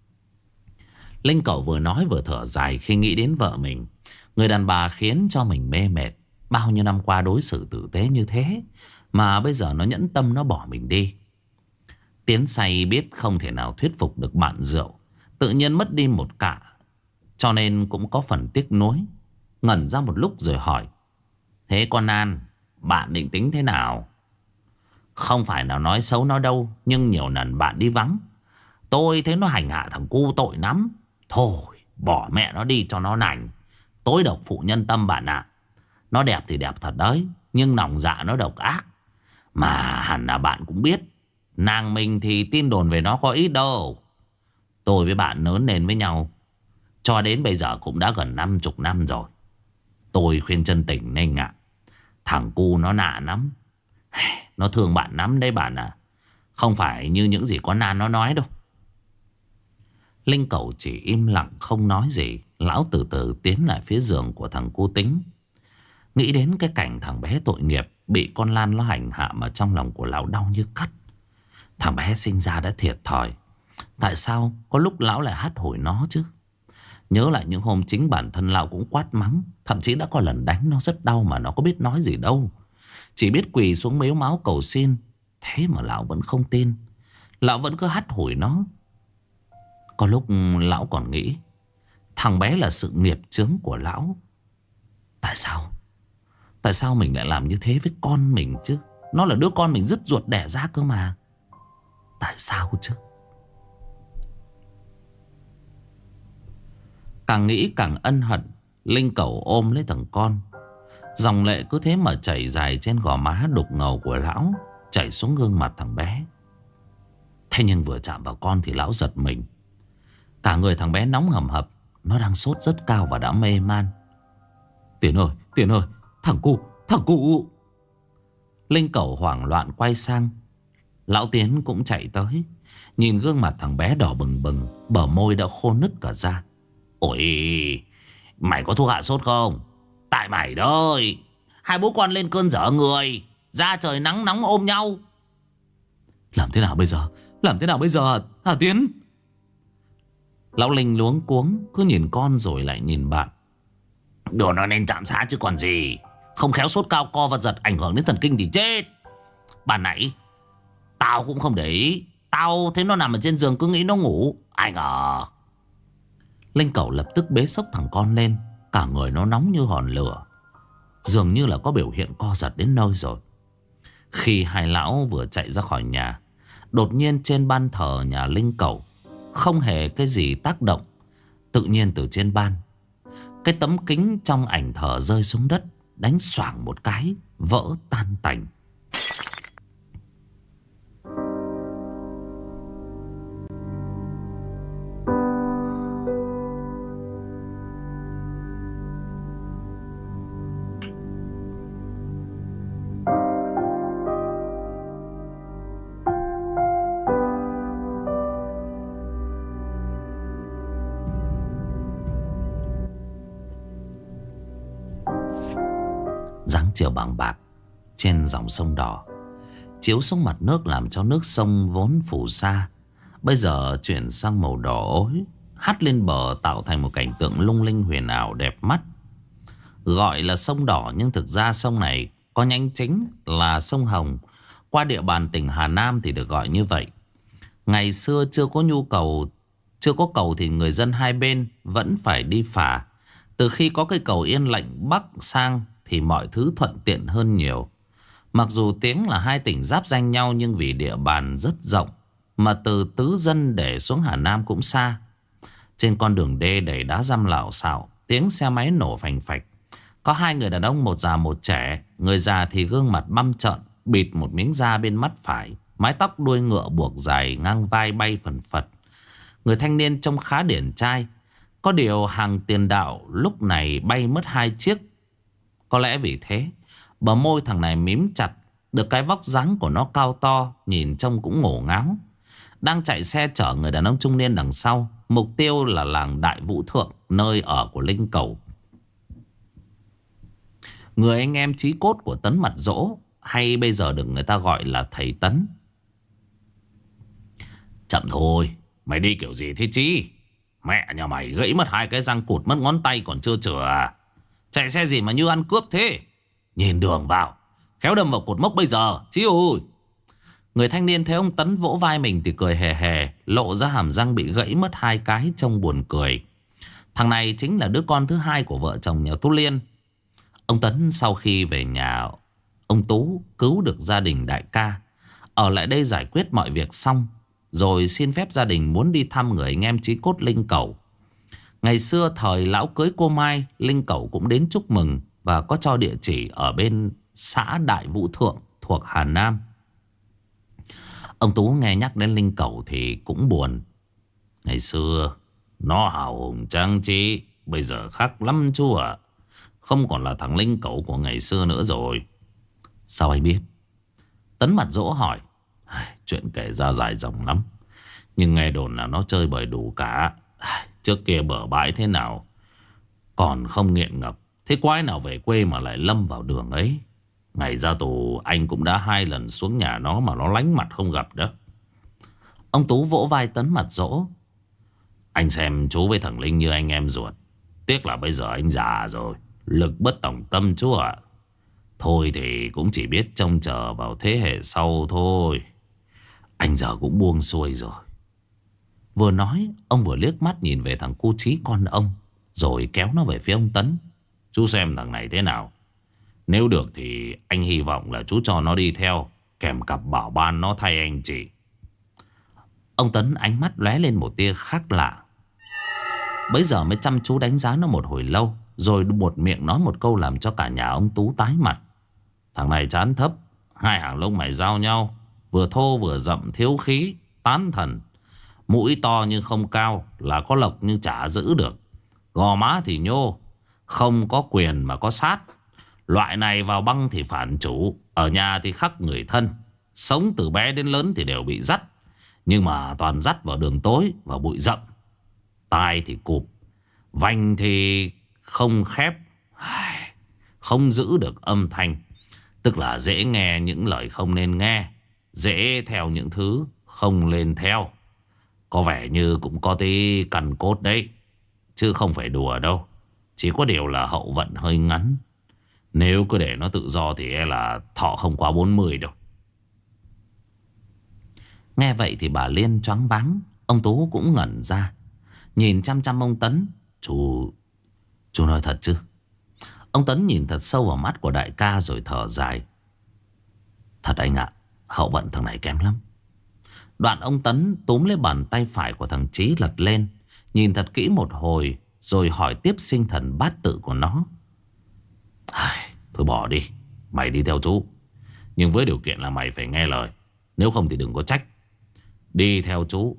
Linh Cẩu vừa nói vừa thở dài khi nghĩ đến vợ mình. Người đàn bà khiến cho mình mê mệt. Bao nhiêu năm qua đối xử tử tế như thế, mà bây giờ nó nhẫn tâm nó bỏ mình đi. Tiến Say biết không thể nào thuyết phục được bạn rượu, tự nhiên mất đi một cạ, cho nên cũng có phần tiếc nuối. Ngẩn ra một lúc rồi hỏi: thế con An, bạn định tính thế nào? Không phải nào nói xấu nó đâu, nhưng nhiều lần bạn đi vắng, tôi thấy nó hành hạ thằng cu tội lắm. Thôi bỏ mẹ nó đi cho nó nảnh. Tối độc phụ nhân tâm bạn ạ. Nó đẹp thì đẹp thật đấy, nhưng lòng dạ nó độc ác. Mà hẳn là bạn cũng biết, nàng mình thì tin đồn về nó có ít đâu. Tôi với bạn lớn lên với nhau cho đến bây giờ cũng đã gần 50 năm rồi. Tôi khuyên chân tình nên ạ, Thằng cu nó nạ lắm. Nó thương bạn lắm đấy bạn à. Không phải như những gì con Nan nó nói đâu. Linh Cẩu chỉ im lặng không nói gì. Lão từ từ tiến lại phía giường của thằng cu Tính. Nghĩ đến cái cảnh thằng bé tội nghiệp bị con Lan nó hành hạ mà trong lòng của lão đau như cắt. Thằng bé sinh ra đã thiệt thòi. Tại sao có lúc lão lại hắt hủi nó chứ? Nhớ lại những hôm chính bản thân lão cũng quát mắng. Thậm chí đã có lần đánh nó rất đau mà nó có biết nói gì đâu. Chỉ biết quỳ xuống mếu máo cầu xin. Thế mà lão vẫn không tin. Lão vẫn cứ hắt hủi nó. Có lúc lão còn nghĩ thằng bé là sự nghiệp chướng của lão. Tại sao? Tại sao mình lại làm như thế với con mình chứ? Nó là đứa con mình dứt ruột đẻ ra cơ mà. Tại sao chứ? Càng nghĩ càng ân hận. Linh Cẩu ôm lấy thằng con. Dòng lệ cứ thế mà chảy dài trên gò má đục ngầu của lão, chảy xuống gương mặt thằng bé. Thế nhưng vừa chạm vào con thì lão giật mình. Cả người thằng bé nóng hầm hập. Nó đang sốt rất cao và đã mê man. Tiến ơi, thằng cu. Linh Cẩu hoảng loạn quay sang. Lão Tiến cũng chạy tới. Nhìn gương mặt thằng bé đỏ bừng bừng, bờ môi đã khô nứt cả ra. Ôi, mày có thuốc hạ sốt không? Tại mày đấy. Hai bố con lên cơn dở người, ra trời nắng nóng ôm nhau. Làm thế nào bây giờ hả Tiến? Lão Linh luống cuống, cứ nhìn con rồi lại nhìn bạn. Đưa nó nên trạm xá chứ còn gì. Không khéo sốt cao co và giật ảnh hưởng đến thần kinh thì chết. Ban nãy tao cũng không để ý. Tao thấy nó nằm ở trên giường cứ nghĩ nó ngủ. Ai ngờ. Linh Cẩu lập tức bế xốc thằng con lên. Cả người nó nóng như hòn lửa. Dường như là có biểu hiện co giật đến nơi rồi. Khi hai lão vừa chạy ra khỏi nhà, đột nhiên trên ban thờ nhà Linh Cẩu không hề cái gì tác động. Tự nhiên từ trên ban, cái tấm kính trong ảnh thờ rơi xuống đất, đánh xoảng một cái, vỡ tan tành. Dáng chiều bằng bạc trên dòng sông đỏ chiếu xuống mặt nước, làm cho nước sông vốn phù sa bây giờ chuyển sang màu đỏ ối, hắt lên bờ tạo thành một cảnh tượng lung linh huyền ảo đẹp mắt. Gọi là sông đỏ nhưng thực ra sông này có nhánh chính là sông Hồng. Qua địa bàn tỉnh Hà Nam thì được gọi như vậy. Ngày xưa chưa có cầu thì người dân hai bên vẫn phải đi phà. Từ khi có cây cầu Yên Lệnh bắc sang thì mọi thứ thuận tiện hơn nhiều. Mặc dù tiếng là hai tỉnh giáp danh nhau, nhưng vì địa bàn rất rộng mà từ Tứ Dân để xuống Hà Nam cũng xa. Trên con đường đê đầy đá răm lạo xạo, tiếng xe máy nổ phành phạch. Có hai người đàn ông, một già một trẻ. Người già thì gương mặt băm trợn, bịt một miếng da bên mắt phải, mái tóc đuôi ngựa buộc dài ngang vai bay phần phật. Người thanh niên trông khá điển trai. Có điều hàng tiền đạo lúc này bay mất hai chiếc. Có lẽ vì thế bờ môi thằng này mím chặt. Được cái vóc dáng của nó cao to, nhìn trông cũng ngổ ngáo. Đang chạy xe chở người đàn ông trung niên đằng sau. Mục tiêu là làng Đại Vũ Thượng, nơi ở của Linh Cẩu. Người anh em chí cốt của Tấn Mặt Dỗ, hay bây giờ được người ta gọi là thầy Tấn. Chậm thôi, mày đi kiểu gì thế Chí? Mẹ nhà mày gãy mất hai cái răng, cụt mất ngón tay còn chưa chữa à? Chạy xe gì mà như ăn cướp thế? Nhìn đường vào, khéo đâm vào cột mốc bây giờ, Chí ơi! Người thanh niên thấy ông Tấn vỗ vai mình thì cười hề hề, lộ ra hàm răng bị gãy mất hai cái trông buồn cười. Thằng này chính là đứa con thứ hai của vợ chồng nhà Tú Liên. Ông Tấn sau khi về nhà ông Tú cứu được gia đình đại ca, ở lại đây giải quyết mọi việc xong, rồi xin phép gia đình muốn đi thăm người anh em chí cốt Linh Cẩu. Ngày xưa thời lão cưới cô Mai, Linh Cẩu cũng đến chúc mừng và có cho địa chỉ ở bên xã Đại Vũ Thượng thuộc Hà Nam. Ông Tú nghe nhắc đến Linh Cẩu thì cũng buồn. Ngày xưa nó hào hùng trang trí, bây giờ khác lắm chú ạ. Không còn là thằng Linh Cẩu của ngày xưa nữa rồi. Sao anh biết? Tấn mặt dỗ hỏi. Chuyện kể ra dài dòng lắm, nhưng nghe đồn là nó chơi bời đủ cả. Trước kia bờ bãi thế nào còn không nghiện ngập, thế quái nào về quê mà lại lâm vào đường ấy. Ngày ra tù anh cũng đã 2 lần xuống nhà nó mà nó lánh mặt không gặp đó. Ông Tú vỗ vai Tấn mặt dỗ. Anh xem chú với thằng Linh như anh em ruột. Tiếc là bây giờ anh già rồi, lực bất tòng tâm chú ạ. Thôi thì cũng chỉ biết trông chờ vào thế hệ sau thôi. Anh giờ cũng buông xuôi rồi. Vừa nói ông vừa liếc mắt nhìn về thằng cu chí con ông, rồi kéo nó về phía ông Tấn. Chú xem thằng này thế nào. Nếu được thì anh hy vọng là chú cho nó đi theo, kèm cặp bảo ban nó thay anh chị. Ông Tấn ánh mắt lóe lên một tia khác lạ. Bấy giờ mới chăm chú đánh giá nó một hồi lâu, rồi buột miệng nói một câu làm cho cả nhà ông Tú tái mặt. Thằng này trán thấp, 2 hàng lông mày giao nhau, vừa thô vừa rậm, thiếu khí, tán thần. Mũi to nhưng không cao, là có lộc nhưng chả giữ được. Gò má thì nhô, không có quyền mà có sát. Loại này vào băng thì phản chủ, ở nhà thì khắc người thân. Sống từ bé đến lớn thì đều bị dắt, nhưng mà toàn dắt vào đường tối, vào bụi rậm. Tai thì cụp, vành thì không khép, không giữ được âm thanh. Tức là dễ nghe những lời không nên nghe, dễ theo những thứ không lên theo. Có vẻ như cũng có tí căn cốt đấy, chứ không phải đùa đâu. Chỉ có điều là hậu vận hơi ngắn. Nếu cứ để nó tự do thì e là thọ không qua 40 đâu. Nghe vậy thì bà Liên choáng váng. Ông Tú cũng ngẩn ra, nhìn chăm chăm ông Tấn. Chú nói thật chứ? Ông Tấn nhìn thật sâu vào mắt của đại ca rồi thở dài. Thật anh ạ, hậu vận thằng này kém lắm. Đoạn ông Tấn túm lấy bàn tay phải của thằng Chí lật lên, nhìn thật kỹ một hồi, rồi hỏi tiếp sinh thần bát tự của nó. Thôi bỏ đi, mày đi theo chú, nhưng với điều kiện là mày phải nghe lời. Nếu không thì đừng có trách. Đi theo chú.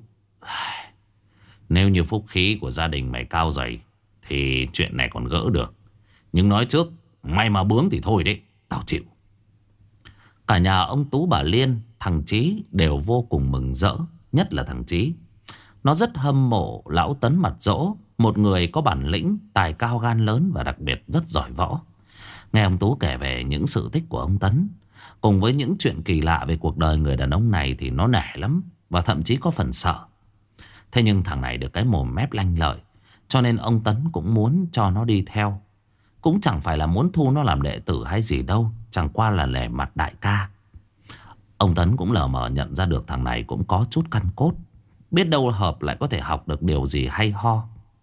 Nếu như phúc khí của gia đình mày cao dày thì chuyện này còn gỡ được. Nhưng nói trước, mày mà bướng thì thôi đấy, tao chịu. Cả nhà ông Tú, bà Liên, thằng Chí đều vô cùng mừng rỡ. Nhất là thằng Chí, nó rất hâm mộ lão Tấn mặt dỗ, một người có bản lĩnh, tài cao gan lớn và đặc biệt rất giỏi võ. Nghe ông Tú kể về những sự tích của ông Tấn, cùng với những chuyện kỳ lạ về cuộc đời người đàn ông này, thì nó nể lắm, và thậm chí có phần sợ. Thế nhưng thằng này được cái mồm mép lanh lợi, cho nên ông Tấn cũng muốn cho nó đi theo. Cũng chẳng phải là muốn thu nó làm đệ tử hay gì đâu, chẳng qua là lề mặt đại ca. Ông Tấn cũng lờ mờ nhận ra được thằng này cũng có chút căn cốt, biết đâu hợp lại có thể học được điều gì hay ho.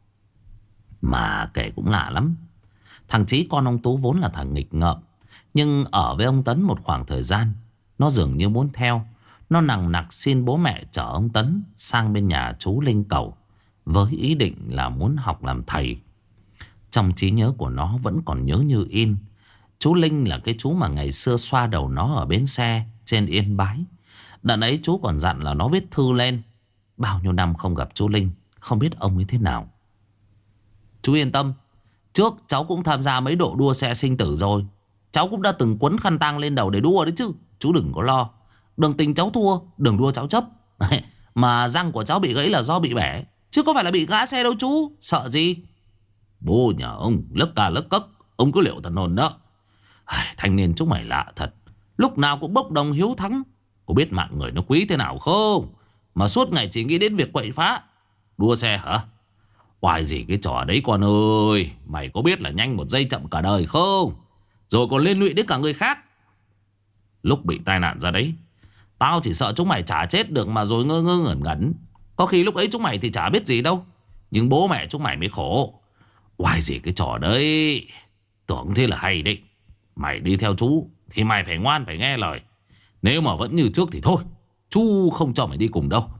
Mà kể cũng lạ lắm, thằng Chí con ông Tú vốn là thằng nghịch ngợm, nhưng ở với ông Tấn một khoảng thời gian, nó dường như muốn theo. Nó nằng nặc xin bố mẹ chở ông Tấn sang bên nhà chú Linh Cầu, với ý định là muốn học làm thầy. Trong trí nhớ của nó vẫn còn nhớ như in, chú Linh là cái chú mà ngày xưa xoa đầu nó ở bến xe trên Yên Bái. Đợt ấy chú còn dặn là nó viết thư lên. Bao nhiêu năm không gặp chú Linh, không biết ông ấy thế nào. Chú yên tâm, trước cháu cũng tham gia mấy độ đua xe sinh tử rồi. Cháu cũng đã từng quấn khăn tang lên đầu để đua đấy chứ. Chú đừng có lo. Đường tình cháu thua, đường đua cháu chấp. Mà răng của cháu bị gãy là do bị bẻ, chứ có phải là bị ngã xe đâu chú. Sợ gì? Bố nhà ông lấc ca lấc cấc, ông cứ liệu thần hồn đó. Thanh niên chúng mày lạ thật, lúc nào cũng bốc đồng hiếu thắng. Có biết mạng người nó quý thế nào không, mà suốt ngày chỉ nghĩ đến việc quậy phá. Đua xe hả? Oai gì cái trò đấy con ơi. Mày có biết là nhanh một giây chậm cả đời không? Rồi còn liên lụy đến cả người khác. Lúc bị tai nạn ra đấy, tao chỉ sợ chúng mày chả chết được mà rồi ngơ ngơ ngẩn ngẩn. Có khi lúc ấy chúng mày thì chả biết gì đâu, nhưng bố mẹ chúng mày mới khổ. Oai gì cái trò đấy. Tưởng thế là hay đấy. Mày đi theo chú thì mày phải ngoan, phải nghe lời. Nếu mà vẫn như trước thì thôi, chú không cho mày đi cùng đâu.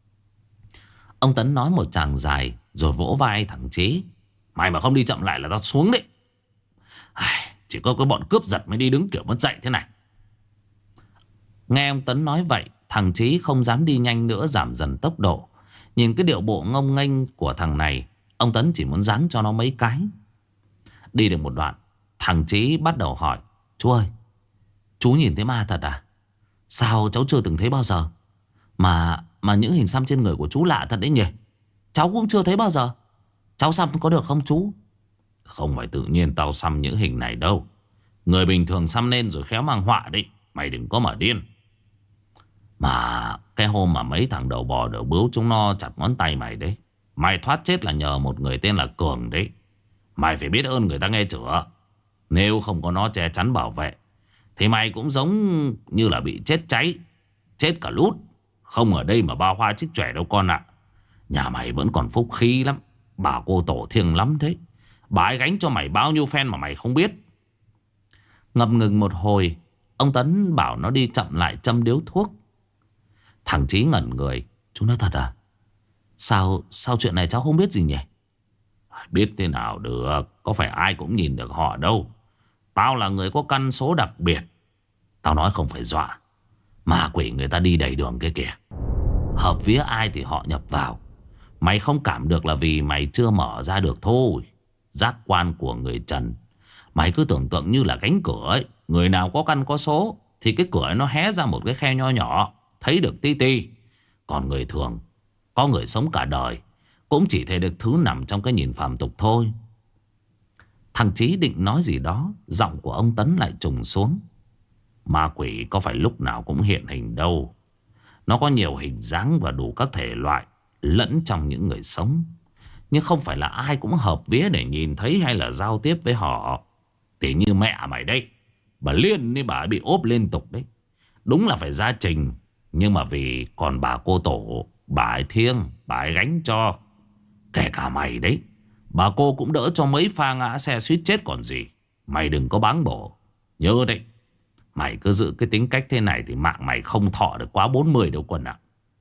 Ông Tấn nói một tràng dài, rồi vỗ vai thằng Chí. Mày mà không đi chậm lại là tao xuống đấy. Chỉ có cái bọn cướp giật mới đi đứng kiểu mất dạy thế này. Nghe ông Tấn nói vậy, thằng Chí không dám đi nhanh nữa, giảm dần tốc độ. Nhìn cái điệu bộ ngông nghênh của thằng này, ông Tấn chỉ muốn giáng cho nó mấy cái. Đi được một đoạn, thằng Chí bắt đầu hỏi. Chú ơi, Chú nhìn thấy ma thật à? Sao cháu chưa từng thấy bao giờ? Mà những hình xăm trên người của chú lạ thật đấy nhỉ. Cháu cũng chưa thấy bao giờ. Cháu xăm có được không chú? Không phải tự nhiên tao xăm những hình này đâu. Người bình thường xăm lên rồi khéo mang họa đấy. Mày đừng có mà điên. Mà cái hôm mà mấy thằng đầu bò đầu bướu chúng nó chặt ngón tay mày đấy, mày thoát chết là nhờ một người tên là Cường đấy. Mày phải biết ơn người ta nghe chưa. Nếu không có nó che chắn bảo vệ thì mày cũng giống như là bị chết cháy, chết cả lút. Không ở đây mà ba hoa chích chỏe đâu con ạ. Nhà mày vẫn còn phúc khí lắm. Bà cô tổ thiêng lắm đấy. Bà ấy gánh cho mày bao nhiêu phen mà mày không biết. Ngập ngừng một hồi, ông Tấn bảo nó đi chậm lại châm điếu thuốc. Thằng Chí ngẩn người. Chú nói thật à? Sao chuyện này cháu không biết gì nhỉ? Biết thế nào được. Có phải ai cũng nhìn được họ đâu. Tao là người có căn số đặc biệt. Tao nói không phải dọa. Ma quỷ người ta đi đầy đường kia kìa. Hợp vía ai thì họ nhập vào. Mày không cảm được là vì mày chưa mở ra được thôi. Giác quan của người trần, mày cứ tưởng tượng như là cánh cửa ấy. Người nào có căn có số thì cái cửa ấy nó hé ra một cái khe nho nhỏ, thấy được tí ti. Còn người thường, có người sống cả đời, cũng chỉ thấy được thứ nằm trong cái nhìn phàm tục thôi. Thằng Chí định nói gì đó, giọng của ông Tấn lại trùng xuống. Ma quỷ có phải lúc nào cũng hiện hình đâu. Nó có nhiều hình dáng và đủ các thể loại, lẫn trong những người sống. Nhưng không phải là ai cũng hợp vía để nhìn thấy hay là giao tiếp với họ. Thì như mẹ mày đấy, bà Liên ấy, bà ấy bị ốp liên tục đấy. Đúng là phải ra trình. Nhưng mà vì còn bà cô tổ, bà ấy thiêng, bà ấy gánh cho. Kể cả mày đấy, bà cô cũng đỡ cho mấy pha ngã xe suýt chết còn gì. Mày đừng có báng bổ. Nhớ đấy, mày cứ giữ cái tính cách thế này thì mạng mày không thọ được quá 40 đâu quân ạ.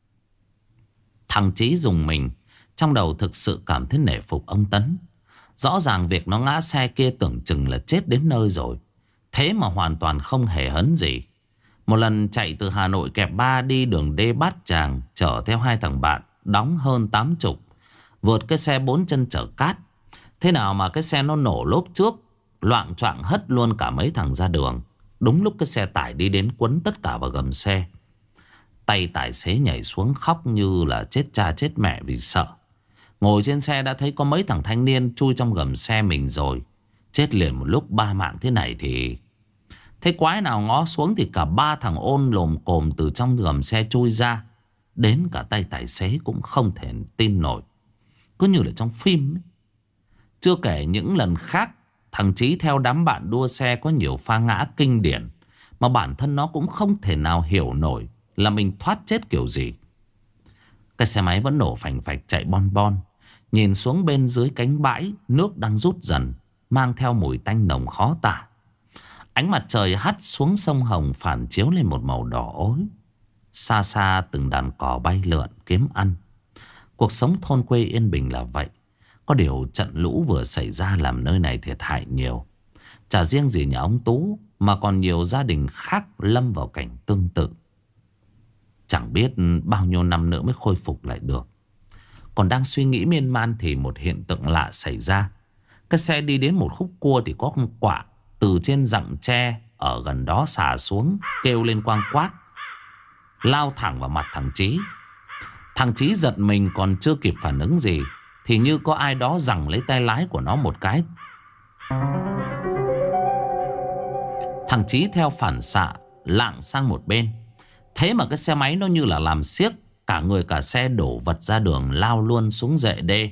Thằng Chí dùng mình. Trong đầu thực sự cảm thấy nể phục ông Tấn. Rõ ràng việc nó ngã xe kia tưởng chừng là chết đến nơi rồi. Thế mà hoàn toàn không hề hấn gì. Một lần chạy từ Hà Nội kẹp 3 đi đường D Bát Tràng, chở theo 2 thằng bạn, đóng hơn 80, vượt cái xe 4 chân chở cát. Thế nào mà cái xe nó nổ lốp trước, loạng choạng hất luôn cả mấy thằng ra đường. Đúng lúc cái xe tải đi đến quấn tất cả vào gầm xe. Tay tài xế nhảy xuống khóc như là chết cha chết mẹ vì sợ. Ngồi trên xe đã thấy có mấy thằng thanh niên chui trong gầm xe mình rồi. Chết liền một lúc 3 mạng thế này thì... Thế quái nào ngó xuống thì cả 3 thằng ôn lồm cồm từ trong gầm xe chui ra. Đến cả tay tài xế cũng không thể tin nổi. Cứ như là trong phim ấy. Chưa kể những lần khác, thằng Chí theo đám bạn đua xe có nhiều pha ngã kinh điển mà bản thân nó cũng không thể nào hiểu nổi là mình thoát chết kiểu gì. Cái xe máy vẫn nổ phành phạch chạy bon bon. Nhìn xuống bên dưới cánh bãi, nước đang rút dần, mang theo mùi tanh nồng khó tả. Ánh mặt trời hắt xuống sông Hồng phản chiếu lên một màu đỏ ối. Xa xa từng đàn cò bay lượn kiếm ăn. Cuộc sống thôn quê yên bình là vậy. Có điều trận lũ vừa xảy ra làm nơi này thiệt hại nhiều. Chả riêng gì nhà ông Tú mà còn nhiều gia đình khác lâm vào cảnh tương tự. Chẳng biết bao nhiêu năm nữa mới khôi phục lại được. Còn đang suy nghĩ miên man thì một hiện tượng lạ xảy ra. Cái xe đi đến một khúc cua thì có con quạ từ trên rặng tre ở gần đó xả xuống, kêu lên quang quác, lao thẳng vào mặt thằng Chí. Thằng Chí giật mình còn chưa kịp phản ứng gì thì như có ai đó giằng lấy tay lái của nó một cái. Thằng Chí theo phản xạ lạng sang một bên. Thế mà cái xe máy nó như là làm xiếc, cả người cả xe đổ vật ra đường, lao luôn xuống rệ đê.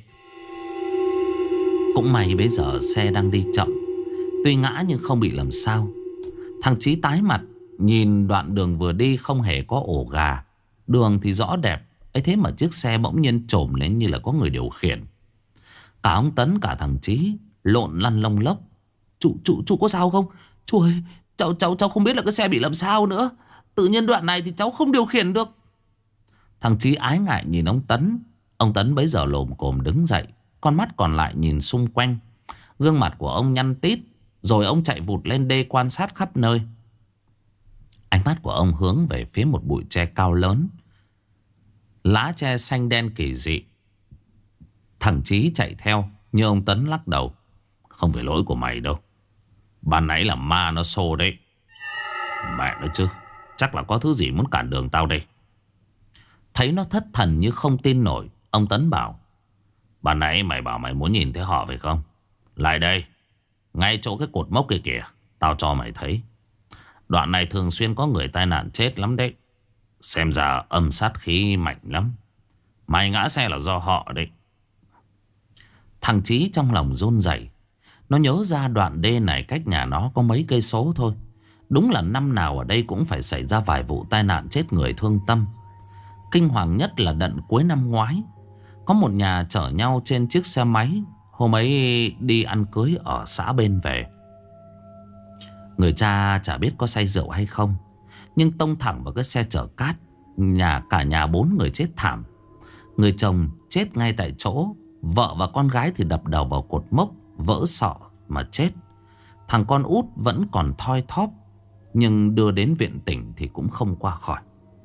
Cũng may bây giờ xe đang đi chậm, tuy ngã nhưng không bị làm sao. Thằng Chí tái mặt, nhìn đoạn đường vừa đi không hề có ổ gà. Đường thì rõ đẹp, ấy thế mà chiếc xe bỗng nhiên trồm lên như là có người điều khiển. Cả ông Tấn cả thằng Chí lộn lăn lông lốc. Chú có sao không? Chú ơi, cháu không biết là cái xe bị làm sao nữa. Tự nhiên đoạn này thì cháu không điều khiển được. Thằng Chí ái ngại nhìn ông Tấn. Ông Tấn bấy giờ lồm cồm đứng dậy, con mắt còn lại nhìn xung quanh. Gương mặt của ông nhăn tít. Rồi ông chạy vụt lên đê quan sát khắp nơi. Ánh mắt của ông hướng về phía một bụi tre cao lớn, lá tre xanh đen kỳ dị. Thằng Chí chạy theo, nhưng ông Tấn lắc đầu. Không phải lỗi của mày đâu. Ban nãy là ma nó xô đấy. Mẹ nói chứ, chắc là có thứ gì muốn cản đường tao đây. Thấy nó thất thần như không tin nổi, ông Tấn bảo: Ban nãy mày bảo mày muốn nhìn thấy họ phải không? Lại đây, ngay chỗ cái cột mốc kia kìa, tao cho mày thấy. Đoạn này thường xuyên có người tai nạn chết lắm đấy. Xem ra âm sát khí mạnh lắm. Mày ngã xe là do họ đấy. Thằng Chí trong lòng run rẩy. Nó nhớ ra đoạn đê này cách nhà nó có mấy cây số thôi. Đúng là năm nào ở đây cũng phải xảy ra vài vụ tai nạn chết người thương tâm. Kinh hoàng nhất là đợt cuối năm ngoái, có một nhà chở nhau trên chiếc xe máy. Hôm ấy đi ăn cưới ở xã bên về. Người cha chả biết có say rượu hay không, nhưng tông thẳng vào cái xe chở cát. Cả nhà 4 người chết thảm. Người chồng chết ngay tại chỗ, vợ và con gái thì đập đầu vào cột mốc, vỡ sọ mà chết. Thằng con út vẫn còn thoi thóp, nhưng đưa đến viện tỉnh thì cũng không qua khỏi.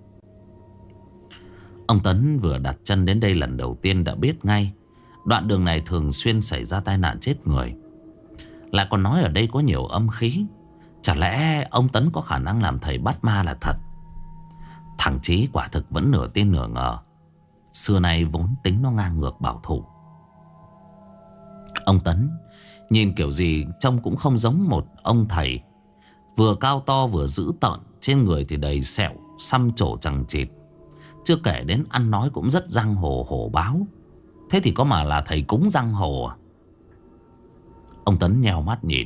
Ông Tấn vừa đặt chân đến đây lần đầu tiên đã biết ngay đoạn đường này thường xuyên xảy ra tai nạn chết người. Lại còn nói ở đây có nhiều âm khí. Chả lẽ ông Tấn có khả năng làm thầy bắt ma là thật? Thằng Chí quả thực vẫn nửa tin nửa ngờ. Xưa nay vốn tính nó ngang ngược bảo thủ. Ông Tấn nhìn kiểu gì trông cũng không giống một ông thầy. Vừa cao to vừa dữ tợn, trên người thì đầy sẹo, xăm trổ chằng chịt. Chưa kể đến ăn nói cũng rất giang hồ hổ báo. Thế thì có mà là thầy cúng giang hồ à? Ông Tấn nheo mắt nhìn.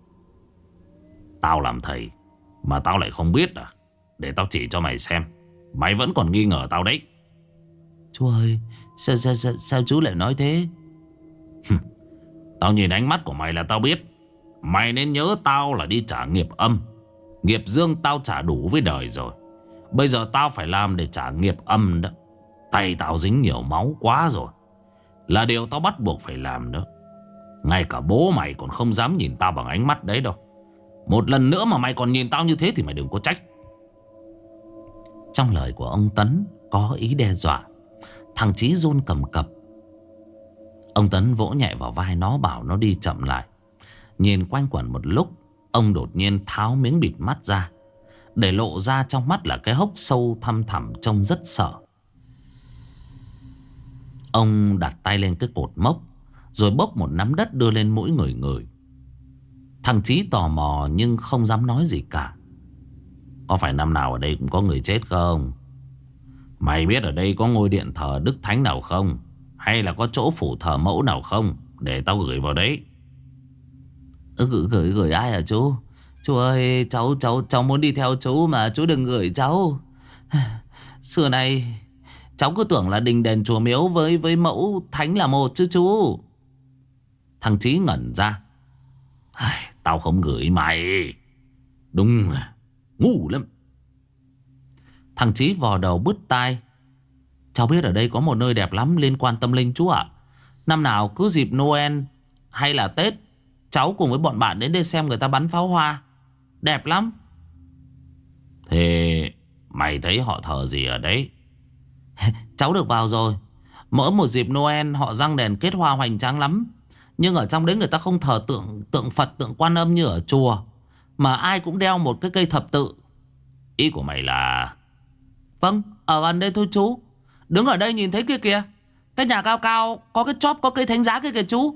Tao làm thầy mà tao lại không biết à? Để tao chỉ cho mày xem. Mày vẫn còn nghi ngờ tao đấy. Chú ơi, sao chú lại nói thế? Tao nhìn ánh mắt của mày là tao biết. Mày nên nhớ tao là đi trả nghiệp âm. Nghiệp dương tao trả đủ với đời rồi. Bây giờ tao phải làm để trả nghiệp âm đó. Tay tao dính nhiều máu quá rồi. Là điều tao bắt buộc phải làm đó. Ngay cả bố mày còn không dám nhìn tao bằng ánh mắt đấy đâu. Một lần nữa mà mày còn nhìn tao như thế thì mày đừng có trách. Trong lời của ông Tấn có ý đe dọa. Thằng Chí run cầm cập. Ông Tấn vỗ nhẹ vào vai nó, bảo nó đi chậm lại. Nhìn quanh quẩn một lúc, ông đột nhiên tháo miếng bịt mắt ra, để lộ ra trong mắt là cái hốc sâu thăm thẳm trông rất sợ. Ông đặt tay lên cái cột mốc, rồi bốc một nắm đất đưa lên mũi người người. Thằng Chí tò mò nhưng không dám nói gì cả. Có phải năm nào ở đây cũng có người chết không? Mày biết ở đây có ngôi điện thờ Đức Thánh nào không? Hay là có chỗ phủ thờ mẫu nào không? Để tao gửi vào đấy. Gửi ai hả chú? Chú ơi, cháu muốn đi theo chú mà chú đừng gửi cháu. Xưa này cháu cứ tưởng là đình đền chùa miếu với mẫu thánh là một chứ chú. Thằng Chí ngẩn ra. Tao không gửi mày. Đúng là ngu lắm. Thằng Chí vò đầu bứt tai. Cháu biết ở đây có một nơi đẹp lắm liên quan tâm linh chú ạ. Năm nào cứ dịp Noel hay là Tết, cháu cùng với bọn bạn đến đây xem người ta bắn pháo hoa. Đẹp lắm. Thế mày thấy họ thờ gì ở đấy? Cháu được vào rồi. Mỗi một dịp Noel họ răng đèn kết hoa hoành tráng lắm. Nhưng ở trong đấy người ta không thờ tượng Phật, tượng Quan Âm như ở chùa, mà ai cũng đeo một cái cây thập tự. Ý của mày là... Vâng, ở gần đây thôi chú. Đứng ở đây nhìn thấy kia kìa, cái nhà cao cao có cái chóp có cây thánh giá kia kìa chú.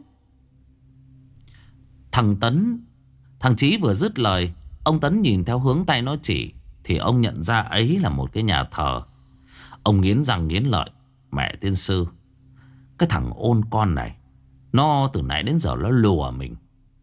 Thằng Chí vừa dứt lời, ông Tấn nhìn theo hướng tay nó chỉ thì ông nhận ra ấy là một cái nhà thờ. Ông nghiến răng nghiến lợi. Mẹ tiên sư, cái thằng ôn con này, nó từ nãy đến giờ nó lùa mình.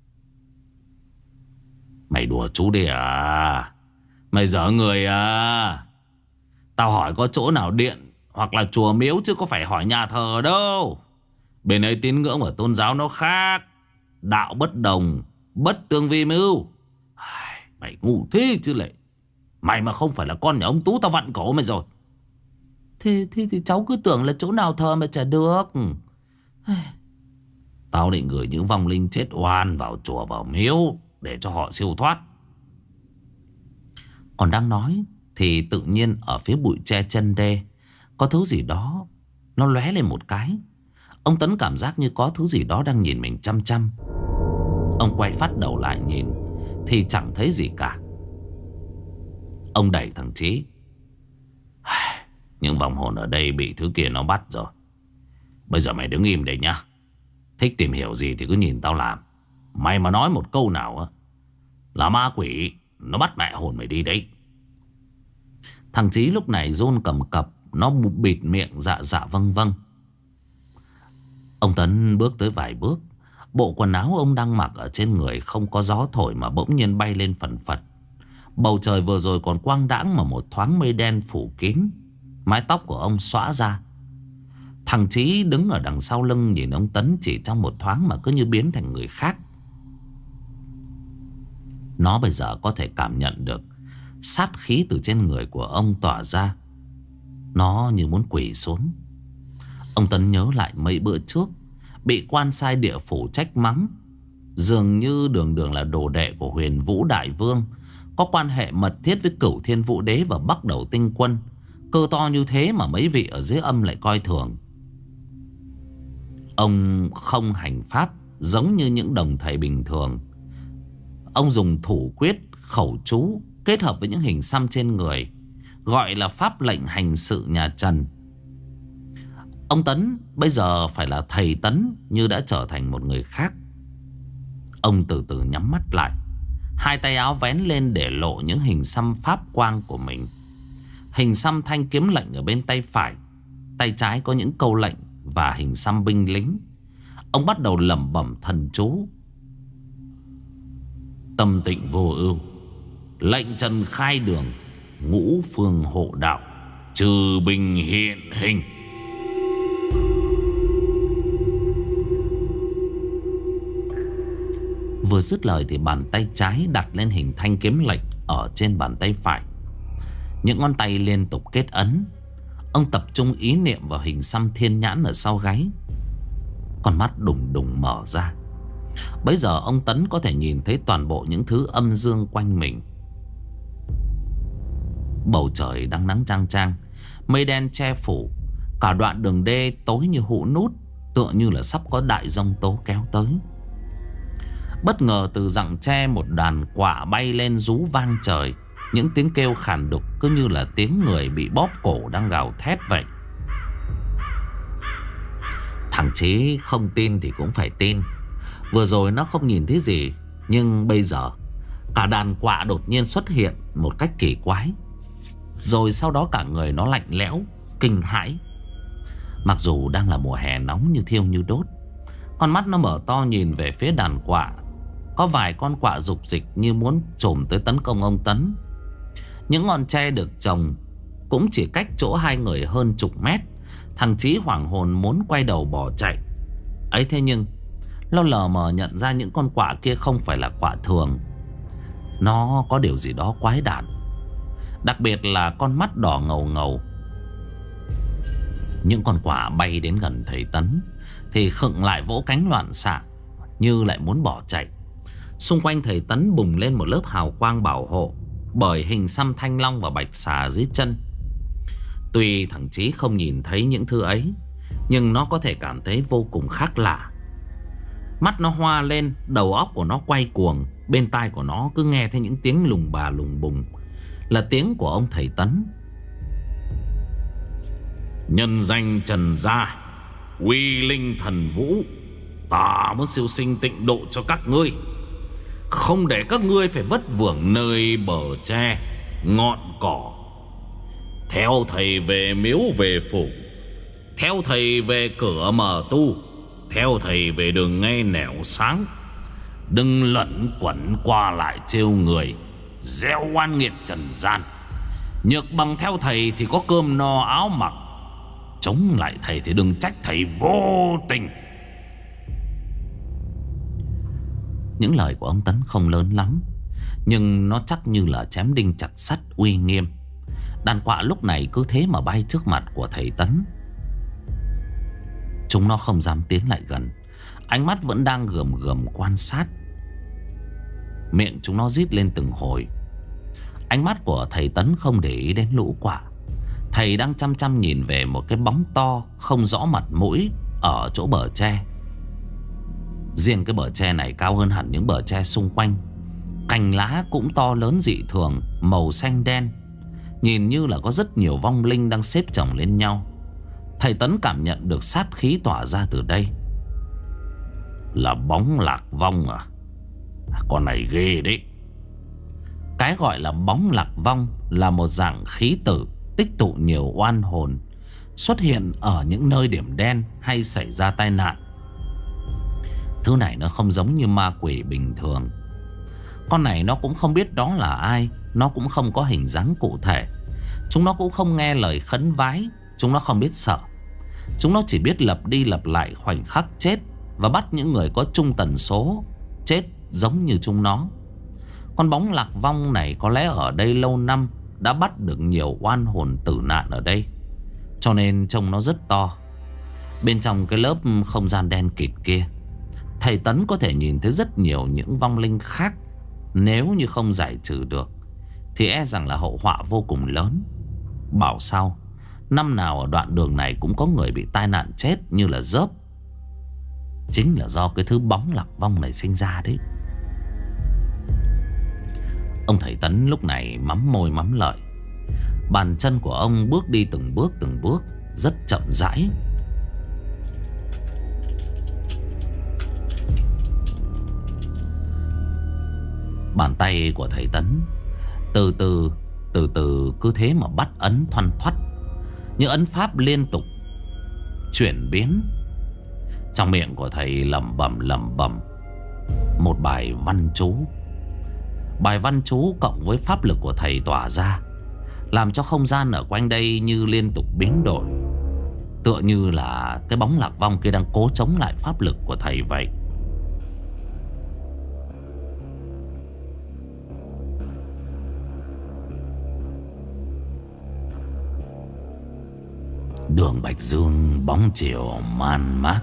Mày đùa chú đi à? Mày giở người à? Tao hỏi có chỗ nào điện hoặc là chùa miếu chứ có phải hỏi nhà thờ đâu. Bên ấy tín ngưỡng và tôn giáo nó khác. Đạo bất đồng, bất tương vi mưu. Mày ngu thế chứ lệ. Mày mà không phải là con nhà ông Tú tao vặn cổ mày rồi. Thì cháu cứ tưởng là chỗ nào thờ mà chả được. Tao định gửi những vong linh chết oan vào chùa vào miếu để cho họ siêu thoát. Còn đang nói thì tự nhiên ở phía bụi tre chân đê có thứ gì đó nó lóe lên một cái. Ông Tấn cảm giác như có thứ gì đó đang nhìn mình chăm chăm. Ông quay phát đầu lại nhìn thì chẳng thấy gì cả. Ông đẩy thằng Chí. Những vong hồn ở đây bị thứ kia nó bắt rồi. Bây giờ mày đứng im đây nhá. Thích tìm hiểu gì thì cứ nhìn tao làm. Mày mà nói một câu nào á là ma quỷ nó bắt mẹ hồn mày đi đấy. Thằng Chí lúc này run cầm cập. Nó bịt miệng dạ dạ vâng vâng. Ông Tấn bước tới vài bước. Bộ quần áo ông đang mặc ở trên người không có gió thổi mà bỗng nhiên bay lên phần phật. Bầu trời vừa rồi còn quang đãng mà một thoáng mây đen phủ kín. Mái tóc của ông xõa ra. Thằng Chí đứng ở đằng sau lưng nhìn ông Tấn chỉ trong một thoáng mà cứ như biến thành người khác. Nó bây giờ có thể cảm nhận được sát khí từ trên người của ông tỏa ra. Nó như muốn quỳ xuống. Ông Tấn nhớ lại mấy bữa trước bị quan sai địa phủ trách mắng. Dường như Đường Đường là đồ đệ của Huyền Vũ Đại Vương, có quan hệ mật thiết với Cửu Thiên Vũ Đế và Bắc Đầu Tinh Quân. Cơ to như thế mà mấy vị ở dưới âm lại coi thường. Ông không hành pháp giống như những đồng thầy bình thường. Ông dùng thủ quyết, khẩu chú kết hợp với những hình xăm trên người, gọi là pháp lệnh hành sự nhà Trần. Ông Tấn bây giờ phải là thầy Tấn, như đã trở thành một người khác. Ông từ từ nhắm mắt lại, hai tay áo vén lên để lộ những hình xăm pháp quang của mình. Hình xăm thanh kiếm lệnh ở bên tay phải, tay trái có những câu lệnh và hình xăm binh lính. Ông bắt đầu lẩm bẩm thần chú. Tâm tịnh vô ưu, lệnh trần khai đường, ngũ phương hộ đạo, trừ binh hiện hình. Vừa dứt lời thì bàn tay trái đặt lên hình thanh kiếm lệnh ở trên bàn tay phải. Những ngón tay liên tục kết ấn. Ông tập trung ý niệm vào hình xăm thiên nhãn ở sau gáy. Con mắt đùng đùng mở ra. Bấy giờ ông Tấn có thể nhìn thấy toàn bộ những thứ âm dương quanh mình. Bầu trời đang nắng chang chang, mây đen che phủ. Cả đoạn đường đê tối như hũ nút, tựa như là sắp có đại giông tố kéo tới. Bất ngờ từ rặng tre một đàn quạ bay lên rú vang trời. Những tiếng kêu khàn đục cứ như là tiếng người bị bóp cổ đang gào thét vậy. Thằng Chí không tin thì cũng phải tin. Vừa rồi nó không nhìn thấy gì, nhưng bây giờ cả đàn quạ đột nhiên xuất hiện một cách kỳ quái. Rồi sau đó cả người nó lạnh lẽo, kinh hãi. Mặc dù đang là mùa hè nóng như thiêu như đốt, con mắt nó mở to nhìn về phía đàn quạ. Có vài con quạ rục dịch như muốn chồm tới tấn công ông Tấn. Những ngọn tre được trồng cũng chỉ cách chỗ hai người hơn chục mét. Thằng Chí hoảng hồn muốn quay đầu bỏ chạy. Ấy thế nhưng nó lờ mờ nhận ra những con quạ kia không phải là quạ thường. Nó có điều gì đó quái đản. Đặc biệt là con mắt đỏ ngầu ngầu. Những con quạ bay đến gần thầy Tấn thì khựng lại vỗ cánh loạn xạ, như lại muốn bỏ chạy. Xung quanh thầy Tấn bùng lên một lớp hào quang bảo hộ bởi hình xăm thanh long và bạch xà dưới chân. Tuy thằng Chí không nhìn thấy những thứ ấy, nhưng nó có thể cảm thấy vô cùng khác lạ. Mắt nó hoa lên, đầu óc của nó quay cuồng. Bên tai của nó cứ nghe thấy những tiếng lùng bà lùng bùng, là tiếng của ông thầy Tấn. Nhân danh Trần Gia, uy linh thần vũ, ta muốn siêu sinh tịnh độ cho các ngươi, không để các ngươi phải vất vưởng nơi bờ tre, ngọn cỏ. Theo thầy về miếu về phủ, theo thầy về cửa mở tu, theo thầy về đường ngay nẻo sáng. Đừng lẩn quẩn qua lại trêu người, gieo oan nghiệt trần gian. Nhược bằng theo thầy thì có cơm no áo mặc, chống lại thầy thì đừng trách thầy vô tình. Những lời của ông Tấn không lớn lắm, nhưng nó chắc như là chém đinh chặt sắt uy nghiêm. Đàn quạ lúc này cứ thế mà bay trước mặt của thầy Tấn. Chúng nó không dám tiến lại gần, ánh mắt vẫn đang gườm gườm quan sát. Miệng chúng nó rít lên từng hồi. Ánh mắt của thầy Tấn không để ý đến lũ quạ. Thầy đang chăm chăm nhìn về một cái bóng to không rõ mặt mũi ở chỗ bờ tre. Riêng cái bờ tre này cao hơn hẳn những bờ tre xung quanh. Cành lá cũng to lớn dị thường, màu xanh đen, nhìn như là có rất nhiều vong linh đang xếp chồng lên nhau. Thầy Tấn cảm nhận được sát khí tỏa ra từ đây. Là bóng lạc vong à? Con này ghê đấy. Cái gọi là bóng lạc vong là một dạng khí tử tích tụ nhiều oan hồn, xuất hiện ở những nơi điểm đen hay xảy ra tai nạn. Thứ này nó không giống như ma quỷ bình thường. Con này nó cũng không biết đó là ai, nó cũng không có hình dáng cụ thể. Chúng nó cũng không nghe lời khấn vái, chúng nó không biết sợ. Chúng nó chỉ biết lặp đi lặp lại khoảnh khắc chết và bắt những người có chung tần số chết giống như chúng nó. Con bóng lạc vong này có lẽ ở đây lâu năm, đã bắt được nhiều oan hồn tử nạn ở đây, cho nên trông nó rất to. Bên trong cái lớp không gian đen kịt kia, thầy Tấn có thể nhìn thấy rất nhiều những vong linh khác. Nếu như không giải trừ được thì e rằng là hậu họa vô cùng lớn. Bảo sao năm nào ở đoạn đường này cũng có người bị tai nạn chết như là dớp. Chính là do cái thứ bóng lạc vong này sinh ra đấy. Ông thầy Tấn lúc này mắm môi mắm lợi. Bàn chân của ông bước đi từng bước rất chậm rãi. Bàn tay của thầy Tấn từ từ cứ thế mà bắt ấn thoăn thoắt. Những ấn pháp liên tục chuyển biến. Trong miệng của thầy lẩm bẩm một bài văn chú. Bài văn chú cộng với pháp lực của thầy tỏa ra, làm cho không gian ở quanh đây như liên tục biến đổi, tựa như là cái bóng lạc vong kia đang cố chống lại pháp lực của thầy vậy. Đường Bạch Dương bóng chiều man mác,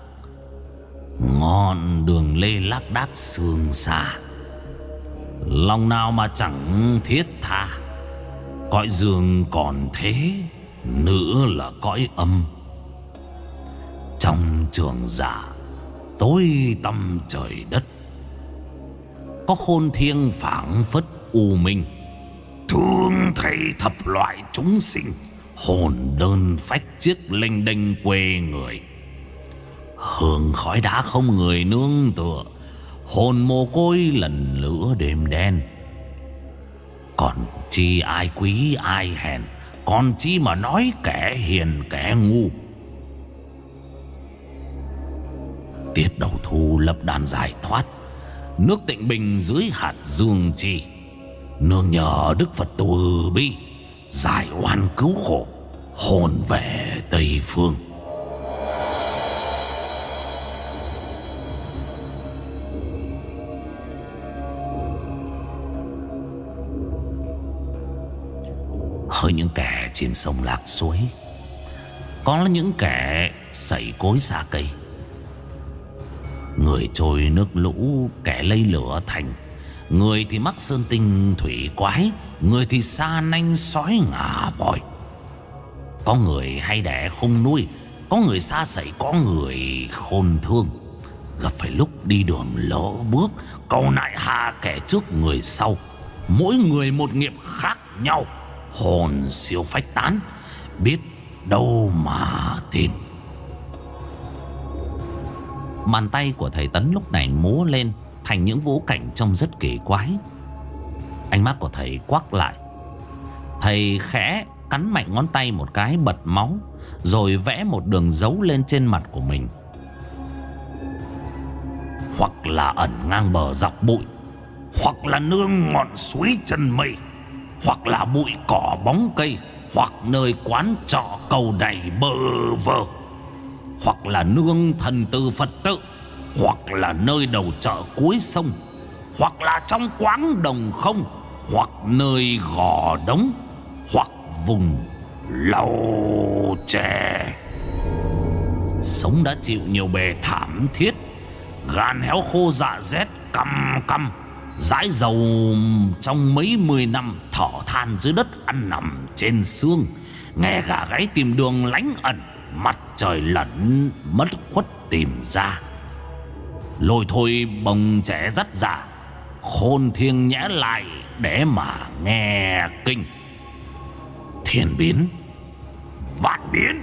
ngọn đường lê lác đác sương xa. Lòng nào mà chẳng thiết tha, cõi dương còn thế, nữa là cõi âm. Trong trường giả tối tăm trời đất, có khôn thiêng phảng phất u minh, thương thầy thập loại chúng sinh, hồn đơn phách chiếc lênh đênh quê người. Hương khói đá không người nương tựa, hồn mồ côi lần lửa đêm đen. Còn chi ai quý ai hèn, còn chi mà nói kẻ hiền kẻ ngu. Tiết đầu thu lập đàn giải thoát, nước tịnh bình dưới hạt dương chi. Nương nhờ Đức Phật từ bi, giải oan cứu khổ, hồn về Tây Phương. Hỡi những kẻ chìm sông lạc suối, có những kẻ sẩy cối xa cây, người trôi nước lũ, kẻ lây lửa thành. Người thì mắc sơn tinh thủy quái, người thì sa nanh sói ngà voi. Có người hay đẻ không nuôi, có người xa xẩy, có người khôn thương. Gặp phải lúc đi đường lỡ bước, cầu nại hạ kẻ trước người sau. Mỗi người một nghiệp khác nhau, hồn siêu phách tán, biết đâu mà tìm. Bàn tay của thầy Tấn lúc này múa lên thành những vũ cảnh trông rất kỳ quái. Ánh mắt của thầy quắc lại. Thầy khẽ cắn mạnh ngón tay một cái bật máu, rồi vẽ một đường dấu lên trên mặt của mình. Hoặc là ẩn ngang bờ dọc bụi, hoặc là nương ngọn suối chân mây, hoặc là bụi cỏ bóng cây, hoặc nơi quán trọ cầu đầy bơ vơ, hoặc là nương thần từ Phật tự, hoặc là nơi đầu chợ cuối sông, hoặc là trong quán đồng không, hoặc nơi gò đống, hoặc vùng lau chè. Sống đã chịu nhiều bề thảm thiết, gan héo khô dạ rét căm căm, dãi dầu trong mấy mươi năm, thở than dưới đất ăn nằm trên xương, nghe gà gáy tìm đường lánh ẩn, mặt trời lẩn mất khuất tìm ra. Lôi thôi bồng trẻ dắt dạ, khôn thiêng nhẽ lại để mà nghe kinh. Thiên biến vạn biến.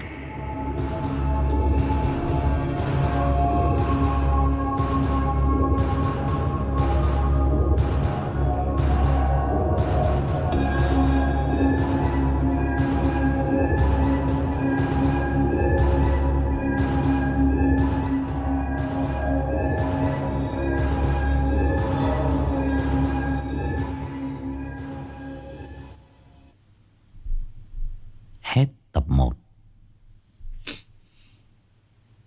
Hết tập 1.